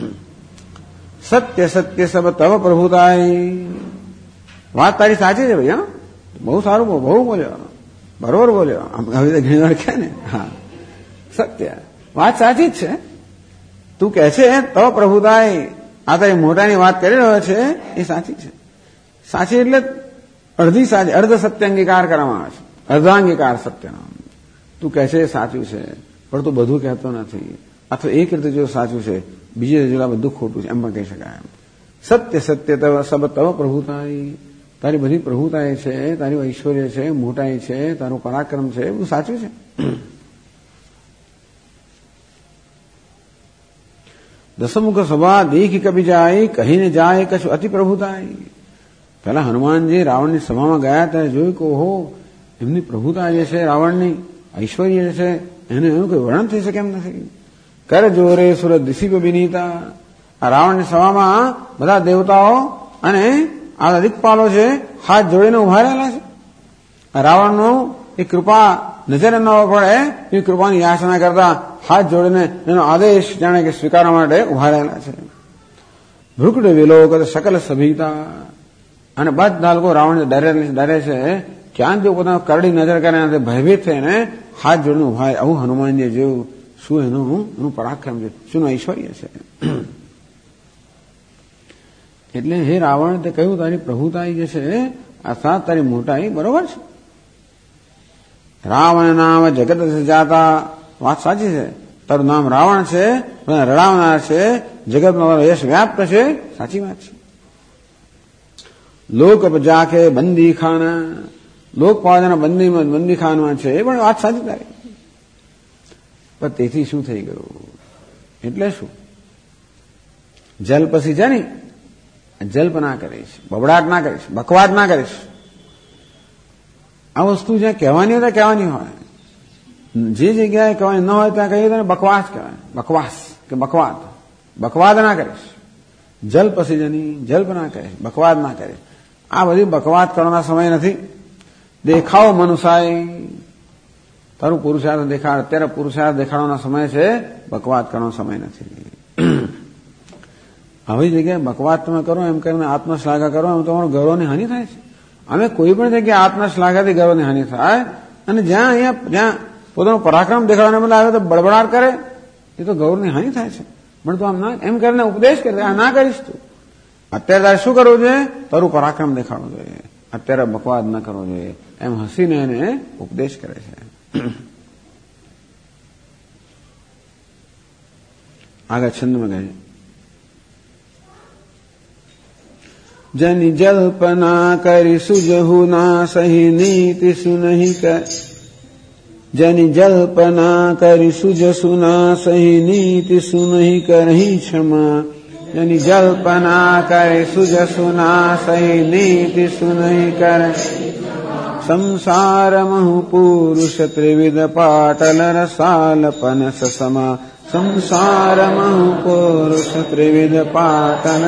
સત્ય સત્ય સબ તવ પ્રભુતાય. વાત તારી સાચી છે ભાઈ. હા, બહુ સારું, બહુ બોલ્યો, બરોબર બોલ્યો. હવે ઘણી વાર કહે ને, હા સત્ય, વાત સાચી જ છે. તું કહે છે તવ પ્રભુતાય, આ તારી મોટાની વાત કરી રહ્યો છે એ સાચી છે. સાચી એટલે અડધી સાચી, અર્ધ સત્ય અંગીકાર કરવામાં આવે છે, અર્ધાંગીકાર સત્યનો. તું કહે છે એ સાચું છે પણ તું બધું કહેતો નથી, અથવા એક રીતે જો સાચું છે બીજી રીતે જો બધું ખોટું છે એમ પણ કહી શકાય. સત્ય સત્ય તવ સબ તવ પ્રભુતાય, તારી બધી પ્રભુતાય છે, તારી ઐશ્વર્ય છે, મોટાઈ છે, તારું પરાક્રમ છે, બધું સાચું છે. દસમુખ સભા દેખી કભી જાય, કહીને જાય કશું અતિ પ્રભુતાય. પેલા હનુમાનજી રાવણની સભામાં ગયા ત્યારે જોયું કે ઓહો, એમની પ્રભુતા જે છે, રાવણની ઐશ્વર્ય છે, એને એનું કોઈ વર્ણન થઈ શકે એમ નથી. કર જોરે સુર દિશી બિનીતા. આ રાવણની સભામાં બધા દેવતાઓ અને આ દિક્પાલો છે હાથ જોડીને ઉભા રહેલા છે. રાવણનો એ કૃપા નજરે ન પડે એ કૃપાની યાચના કરતા હાથ જોડીને એનો આદેશ જાણે કે સ્વીકારવા માટે ઉભા રહેલા છે. ભૃકટ વિલોકત સકલ સભીતા. અને બધા લોકો રાવણ ડરે છે, ક્યાં જો પોતાનો કરડી નજર કરે એનાથી ભયભીત થઈને હાથ જોડીને ઉભા. આવું હનુમાનજી જેવું શું એનું પરાક્રમ છે, શું ઐશ્વર્ય છે. એટલે હે રાવણ તે કહ્યું તારી પ્રભુતાઈ જે છે, અર્થાત તારી મોટાઈ બરોબર છે. રાવણ નામ જગત જાતા, વાત સાચી છે. તારું નામ રાવણ છે, રડાવનાર છે, જગતમાં યશ વ્યાપ્ત છે, સાચી વાત છે. લોક જાકે બંદી ખાના, લોકપાલના બંદી ખાનમાં છે, એ પણ વાત સાચી તારી. પણ તેથી શું થઈ ગયું? એટલે શું? જલ પછી છે ને, જલ્પ ના કરીશ, બબડાટ ના કરીશ, બકવાદ ના કરીશ. આ વસ્તુ જ્યાં કહેવાની હોય ત્યાં કહેવાની હોય, જે જગ્યાએ કહેવાની ન હોય ત્યાં કહીએ તો બકવાસ કહેવાય. બકવાસ કે બકવાદ, બકવાદ ના કરીશ. જલ પછી જની, જલ્પ ના કરીશ, બકવાદ ના કરીશ. આ બધી બકવાદ કરવાના સમય નથી. દેખાવ મનુષાય, તારું પુરુષાર્થ દેખાડ. અત્યારે પુરુષાર્થ દેખાડવાનો સમય છે, બકવાદ કરવાનો સમય નથી. આવી જગ્યાએ બકવાદ તમે કરો એમ કરીને આત્મશ્લાઘા કરો એમ તમારો ગૌરવની હાનિ થાય છે. અમે કોઈ પણ જગ્યાએ આત્મશ્લાઘાથી ગૌરવની હાનિ થાય, અને જ્યાં પોતાનો પરાક્રમ દેખાડવાને બદલે આવે તો બળબડાટ કરે, એ તો ગૌરવની હાનિ થાય છે. પણ તું આમ ના એમ કરીને ઉપદેશ કરે, આ ના કરીશ તું. અત્યારે તારે શું કરવું જોઈએ? તારું પરાક્રમ દેખાડવું જોઈએ, અત્યારે બકવાદ ન કરવો જોઈએ, એમ હસીને એને ઉપદેશ કરે છે. આગળ છંદમાં કહે, જની જલ્પના કરી સુજહુ ના સહી નીતિ સુનહી કર. જની જલ્પના કરી સુજસુ ના સહી નીતિ સુનહી કરહી ક્ષમા. જની જલ્પના કરી સુજસુ ના સહી નીતિ સુનહી કર. સંસાર મહુ પુરુષ ત્રિવિધ પાટલ રસાલપન સસમા. સંસાર મહુ પુરુષ ત્રિવિધ પાટલ.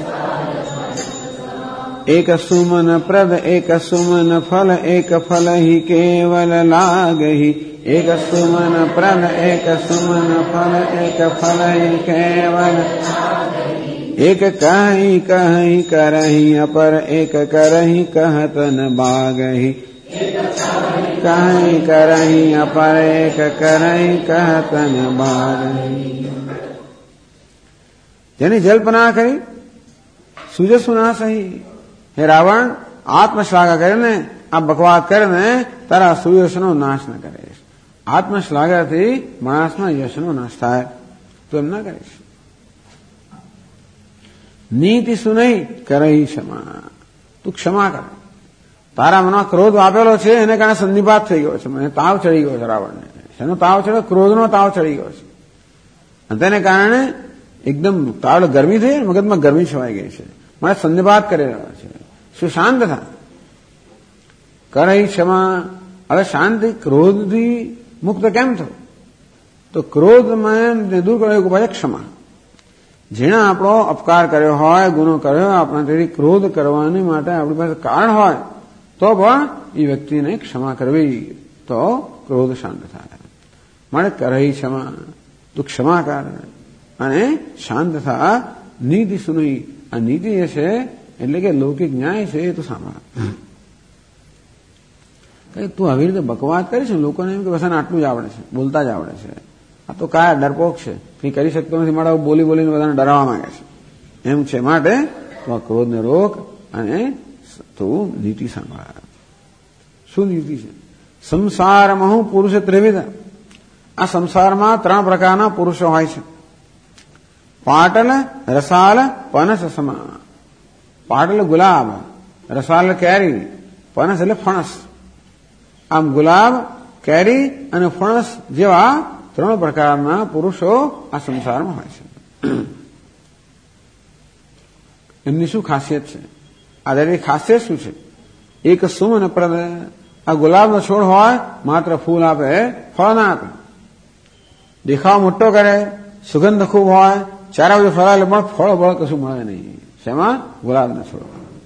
એક સુમન પ્રદ એક સુમન ફલ, એક ફલ हि केवल लागहि. एक सुमन प्रद एक सुमन फल, एक फल हि केवल. एक कहि कहि करहि अपर, एक करहि कहत न बागहि. कहि करहि अपर, एक करहि कहत न बागहि. જેની જલ્પના કરી સુજસુ ના સહી, હે રાવણ, આત્મશ્લાઘા કરીને આ બકવાદ કરીને તારા સુયશનો નાશ ન કરીશ. આત્મશ્લાઘાથી માણસના યશનો નાશ થાય તો એમ ના કરીશ. નીતિ સુનઈ કરઈ ક્ષમા, તું ક્ષમા કર. તારા મનમાં ક્રોધ આપેલો છે એને કારણે સંધિપાત થઈ ગયો છે, મને તાવ ચડી ગયો છે રાવણને. શેનો તાવ ચડ્યો? ક્રોધનો તાવ ચડી ગયો છે. અને તેને કારણે એકદમ તાવ ગરમી થઈ, મગજમાં ગરમી છવાઈ ગઈ છે, મને સંધિપાત કરી રહ્યો છે. શું શાંત થા, કરઈ ક્ષમા. હવે શાંતિ ક્રોધથી મુક્ત કેમ થયું? તો ક્રોધમાં દૂર કર્યો એક ઉપાય ક્ષમા. જેણે આપણો અપકાર કર્યો હોય, ગુનો કર્યો, આપણા તેથી ક્રોધ કરવાની માટે આપણી પાસે કારણ હોય તો પણ એ વ્યક્તિને ક્ષમા કરવી, તો ક્રોધ શાંત થાય. મળે કરઈ ક્ષમા, તું ક્ષમા કર અને શાંત થા. નીતિ સુનઈ, આ નીતિ એ છે એટલે કે લૌકિક ન્યાય છે એ તું સાંભળ. તું આવી રીતે બકવાદ કરીશ ને, લોકોને એમ કે બસ આટલું જ આવડે છે, બોલતા જ આવડે છે, આ તો કાયા ડરપોક છે, કંઈ કરી શકતો નથી, મારા બોલી બોલીને બધાને ડરાવવા માંગે છે, એમ છે. માટે તું આ ક્રોધને રોક અને તું નીતિ સાંભળ. શું નીતિ છે? સંસારમાં પુરુષ ત્રિવિધ. આ સંસારમાં 3 પ્રકારના પુરુષો હોય છે. પાટલ, રસાલ, પનસ સમા. પાટલ ગુલાબ, રસાલ કેરી, પનસ એટલે ફણસ. આમ ગુલાબ, કેરી અને ફણસ જેવા 3 પ્રકારના પુરુષો આ સંસારમાં હોય છે. એમની શું ખાસિયત છે? આ દરેક ખાસિયત શું છે? એક સુમન પ્રદ. આ ગુલાબનો છોડ હોય, માત્ર ફૂલ આપે, ફળ ના આપે. દેખાવ મોટો કરે, સુગંધ ખૂબ હોય, ચારા બધું ફળાલે, પણ ફળ બળ કશું મળે નહીં. શેમાં? ગુલાબના છોડ.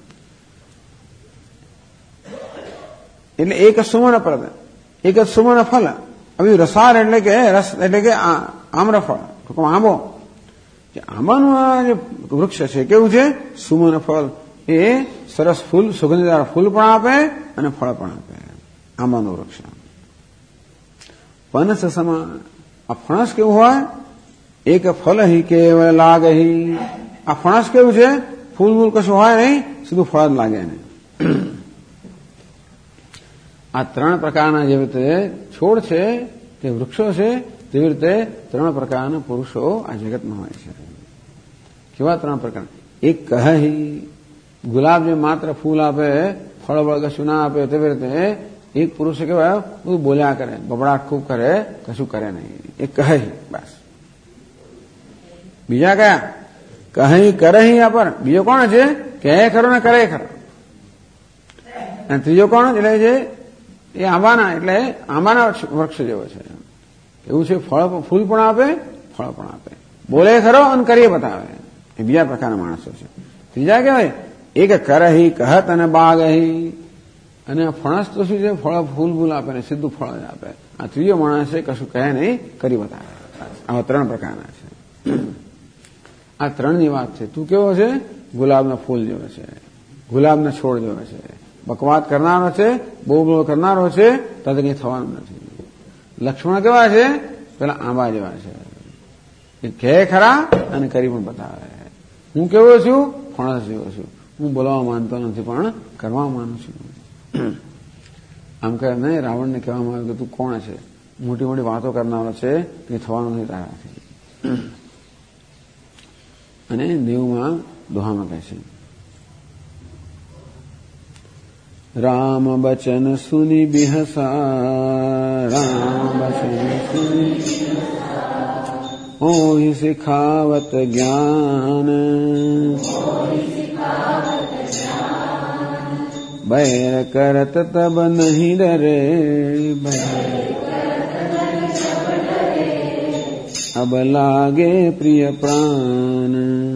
એટલે એક સુમન પ્રદ, એક જ સુમન ફલ. હવે રસાર એટલે કે રસ એટલે કે આમ્રફળ, આંબો. આંબાનું આ જે વૃક્ષ છે કેવું છે? સુમન ફળ. એ સરસ ફૂલ, સુગંધદાર ફૂલ પણ આપે અને ફળ પણ આપે. આંબાનું વૃક્ષ. પનસ સમા. આ ફણસ કેવું હોય? એક ફલ હિ કેવળ લાગહી. આ ફણસ કેવું છે? ફૂલ મૂલ કશું હોય નહીં, સીધું ફળ જ લાગે એને. આ 3 પ્રકારના જે રીતે છોડ છે, તે વૃક્ષો છે, તેવી રીતે 3 પ્રકારના પુરુષો આ જગતમાં હોય છે. કેવા 3 પ્રકાર? એક કહી, ગુલાબ જે માત્ર ફૂલ આપે, ફળ બળ કશું ના આપે, તેવી રીતે એક પુરુષ કેવાય? બધું બોલ્યા કરે, બબડાટ ખૂબ કરે, કશું કરે નહીં. એ કહી બસ. બીજા કયા? કહી કરહી અપર. બીજો કોણ છે? કહે ખરો ને કરે ખરો. અને ત્રીજો કોણ? એટલે જે એ આંબાના, એટલે આંબાના વૃક્ષ જેવો છે. એવું છે, ફૂલ પણ આપે, ફળ પણ આપે, બોલે ખરો અને કરીએ બતાવે. એ બીજા પ્રકારના માણસો છે. ત્રીજા કહેવાય એક કરહી, કહત અને બાગહી. અને ફણસ તો શું છે? ફળ ફૂલ ફૂલ આપે ને સીધું ફળ જ આપે. આ ત્રીજો માણસ છે, કશું કહે નહીં, કરી બતાવે. આવા 3 પ્રકારના છે. આ 3ની વાત છે. તું કેવો છે? ગુલાબના ફૂલ જેવો છે, ગુલાબના છોડ જેવો છે. બકવાદ કરનારો છે, બહુ કરનારો છે, તારે કંઈ થવાનું નથી. લક્ષ્મણ કેવા છે? પેલા આંબા જેવા છે. એ કહે ખરા અને કરી પણ બતાવે. હું કેવો છું? ફણસ જેવો છું. હું બોલવા માંગતો નથી, પણ કરવા માંગુ છું. આમ કહે નહીં, રાવણને કહેવામાં આવ્યું કે તું કોણ છે? મોટી મોટી વાતો કરનારો છે, કંઈ થવાનું નથી તારાથી. અને 90માં દોહામાં કહે છે, राम बचन सुनि बिहसा, राम बचन सुनि ओहि सिखावत ज्ञान, बैर करत तब नहीं डरे, अब लागे प्रिय प्राण,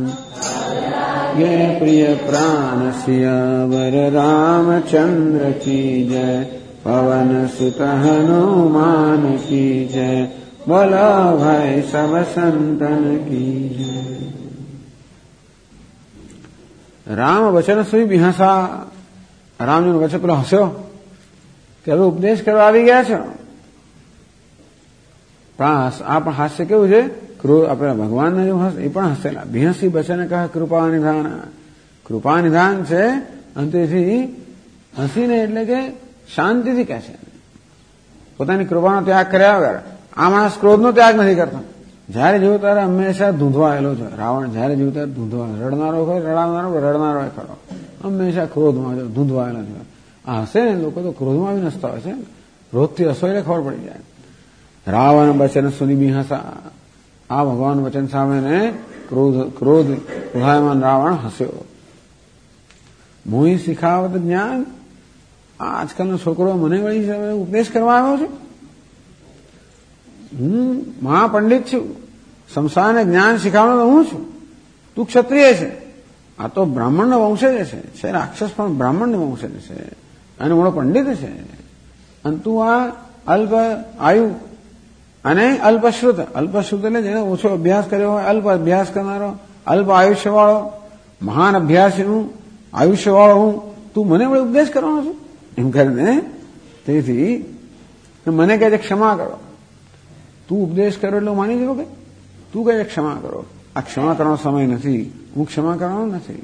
ये प्रिय प्राण सियावर रामचंद्र की जय, पवन सुत हनुमान की जय, बोलो भाई सब संतन की जय। राम वचन सुई बिहसा, રામજીનું વચન પેલો હસ્યો કે હવે ઉપદેશ કરવા આવી ગયા છો. પણ આ પણ હાસ્ય કેવું છે? આપણા ભગવાનના જેવું એ પણ હસેલા. બિહસી બચન કહે કૃપા નિધાન. કૃપા નિધાન છે અને તેથી હસીને એટલે કે શાંતિથી કહે છે, પોતાની કૃપાનો ત્યાગ કર્યા વગર. આ માણસ ક્રોધનો ત્યાગ નથી કરતો. જયારે જોયું ત્યારે હંમેશા ધૂંધવાયેલો છે રાવણ. જયારે જોયું ત્યારે ધૂંધવાયેલો, રડનારો હોય રડનારો હોય ખરો, હંમેશા ક્રોધમાં ધૂંધવાયેલો છે. આ હશે ને લોકો તો ક્રોધમાં બી નસતા હોય છે, ક્રોધથી હસો એટલે ખબર પડી જાય. રાવણ વચન સુની બી હસા. આ ભગવાન વચન સામે ક્રોધાયમાન રાવણ હસ્યો. મોહી શીખાવત જ્ઞાન. આજકાલનો છોકરો મને વળી ઉપદેશ કરવા આવ્યો છે. હું મહાપંડિત છું, સંસારને જ્ઞાન શીખવાનો તો હું છું, તું ક્ષત્રિય છે. આ તો બ્રાહ્મણનો વંશજ છે, રાક્ષસ પણ બ્રાહ્મણનો વંશજ છે અને મોટો પંડિત છે. અને તું આ અલ્પ આયુ અને અલ્પશ્રુત એટલે જેને ઓછો અભ્યાસ કર્યો હોય, અલ્પ અભ્યાસ કરનારો, અલ્પ આયુષ્યવાળો, મહાન અભ્યાસી હું, આયુષ્યવાળો હું, તું મને વળી ઉપદેશ કરવાનો છું એમ કરીને. તેથી મને કહે છે ક્ષમા કરો. તું ઉપદેશ કરો એટલે માની જવો કે તું કહે છે ક્ષમા કરો. આ ક્ષમા કરવાનો સમય નથી, હું ક્ષમા કરવાનો નથી.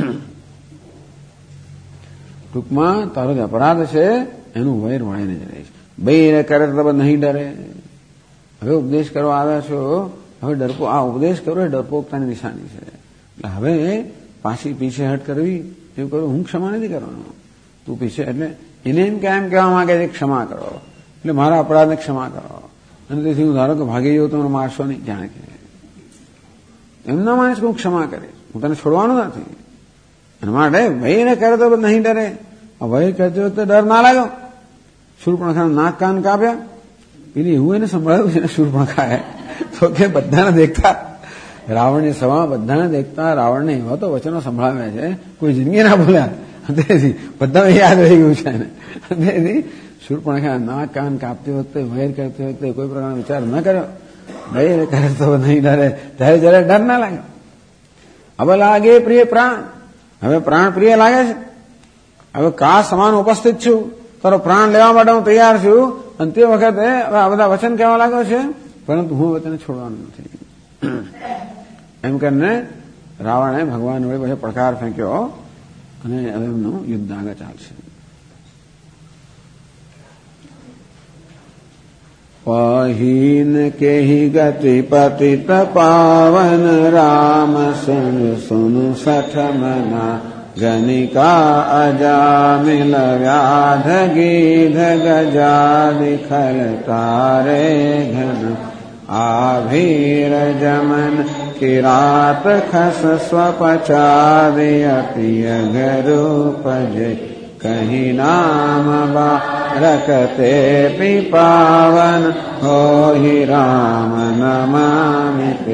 ટૂંકમાં તારો જે અપરાધ છે એનું વૈર વળીને જ રહીશ. બૈર કરે તો નહીં ડરે. હવે ઉપદેશ કરવા આવ્યા છો, હવે આ ઉપદેશ કરો એ ડરપોકતાની નિશાની છે. એટલે હવે પાછી પીછેહટ કરવી એવું કરું, હું ક્ષમા નથી કરવાનો. તું પીછે એટલે એને એમ કહેવા માંગે છે ક્ષમા કરો, એટલે મારા અપરાધને ક્ષમા કરો. અને તેથી હું ધારો કે ભાગી જવું તો મને મારશો નહીં, જાણે કે એમ ના માનીશ કે હું ક્ષમા કરીશ, હું તને છોડવાનું નથી. અને માટે ભયને કરે તો નહીં ડરે. આ ભય કરતી વખતે ડર ના લાગ્યો. શૂર્પણખાના નાક કાન કાપ્યા. પેલી એવું એને સંભળાયું છે ને શૂર્પણખાએ તો કે બધાને દેખતા રાવણની સભામાં બધાને દેખતા રાવણને એવા તો વચનો સંભળાવ્યા છે કોઈ જિંદગી ના બોલ્યા. તેથી બધાને યાદ રહી ગયું છે. તેથી શૂર્પણખા નાક કાન કાપતી વખતે વૈર કરતી વખતે કોઈ પ્રકારનો વિચાર ન કર્યો. વૈર કરે તો નહીં ડરે. ત્યારે જયારે ડર ના લાગે. હવે લાગે પ્રિય પ્રાણ. હવે પ્રાણ પ્રિય લાગે છે. હવે કા સમાન ઉપસ્થિત છું, તારો પ્રાણ લેવા માટે હું તૈયાર છું. અને તે વખતે આ બધા વચન કહેવા લાગ્યો છે, પરંતુ હું હવે તેને છોડવાનું નથી એમ કરીને રાવણે ભગવાન વડે પછી પડકાર ફેંક્યો અને હવે એમનું યુદ્ધ આગળ ચાલશે. પહીન કેહી ગતિ પતિત પાવન રામ સુન સુન સઠ મના ગનિકા અજામિલ વ્યાધ ગીધ ગજાદિ ખલ તારે ઘન આભીર જમન કિરાત ખસ સ્વપચાદિ અપિય ગરૂપજય કહી નામ બારકતે પિપાવન હોહિ રામ નમામિ તે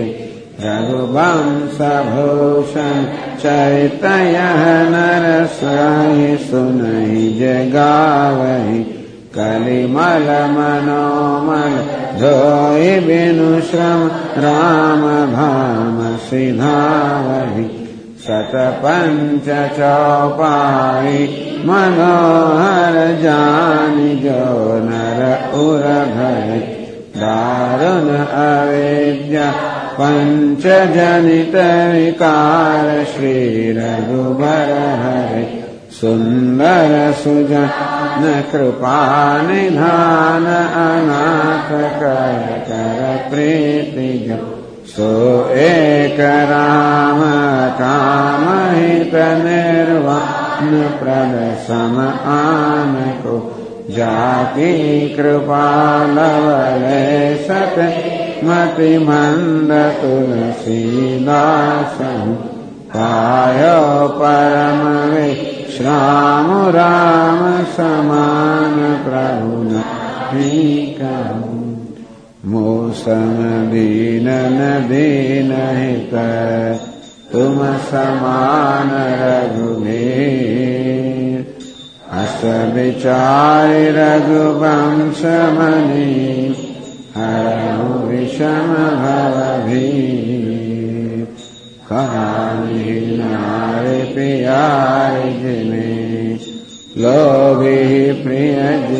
રઘુવંશભૂષણ ચૈતન્ય નરસાહી સુનહી જગાવહી કલિમલ મનોમલ જોઈ બિનુ શ્રમ રામ ભામ સિધાવહી સતપંચ ચૌપાઈ મનોહર જાની જો નર ઉરભય દારુણ અવિદ્યા પંચજનિત વિકાર શ્રી રઘુબર હરે સુંદર સુજન કૃપા નિધાન અનાથ કર પ્રીતિ સો એક રામ કામ હિત નિર્વાણ પ્રદ સમ આન કો જાકી કૃપા લવલે સત મતિ મંદ તુલસીદાસ પાયો પરમ વિશ્રામ રામ સમાન પ્રભુ કહું મોસમ દીન દીન હિત તુમ સમાન રઘુવીર અસ વિચારી રઘુવંશ મની હરહુ વિષમ ભવભીર કહાની નારે પિયારી जिमे लोभी प्रिय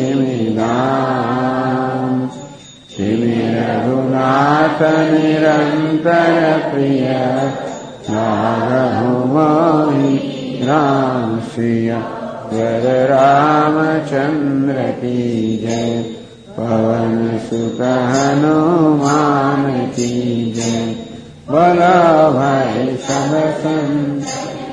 जिमिदान जिमि रघुनाथ निरंतर प्रिय नारहु मोहि राम सिया वर रामचंद्र की जय। पवन सुत हनुमान की जय। बोलो भाई सब संत।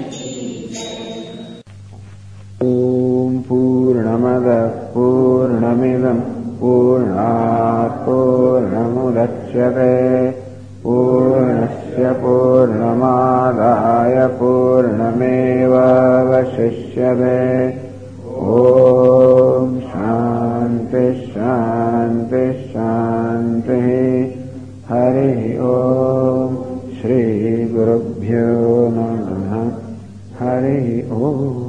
ओम पूर्णमदः पूर्णमिदं पूर्णात् पूर्णमुदच्यते पूर्णस्य पूर्णमादाय पूर्णमेवावशिष्यते। ॐ शान्ति शान्ति शान्तिः। हरिः ॐ श्रीगुरुभ्यो नमः। हरिः ॐ।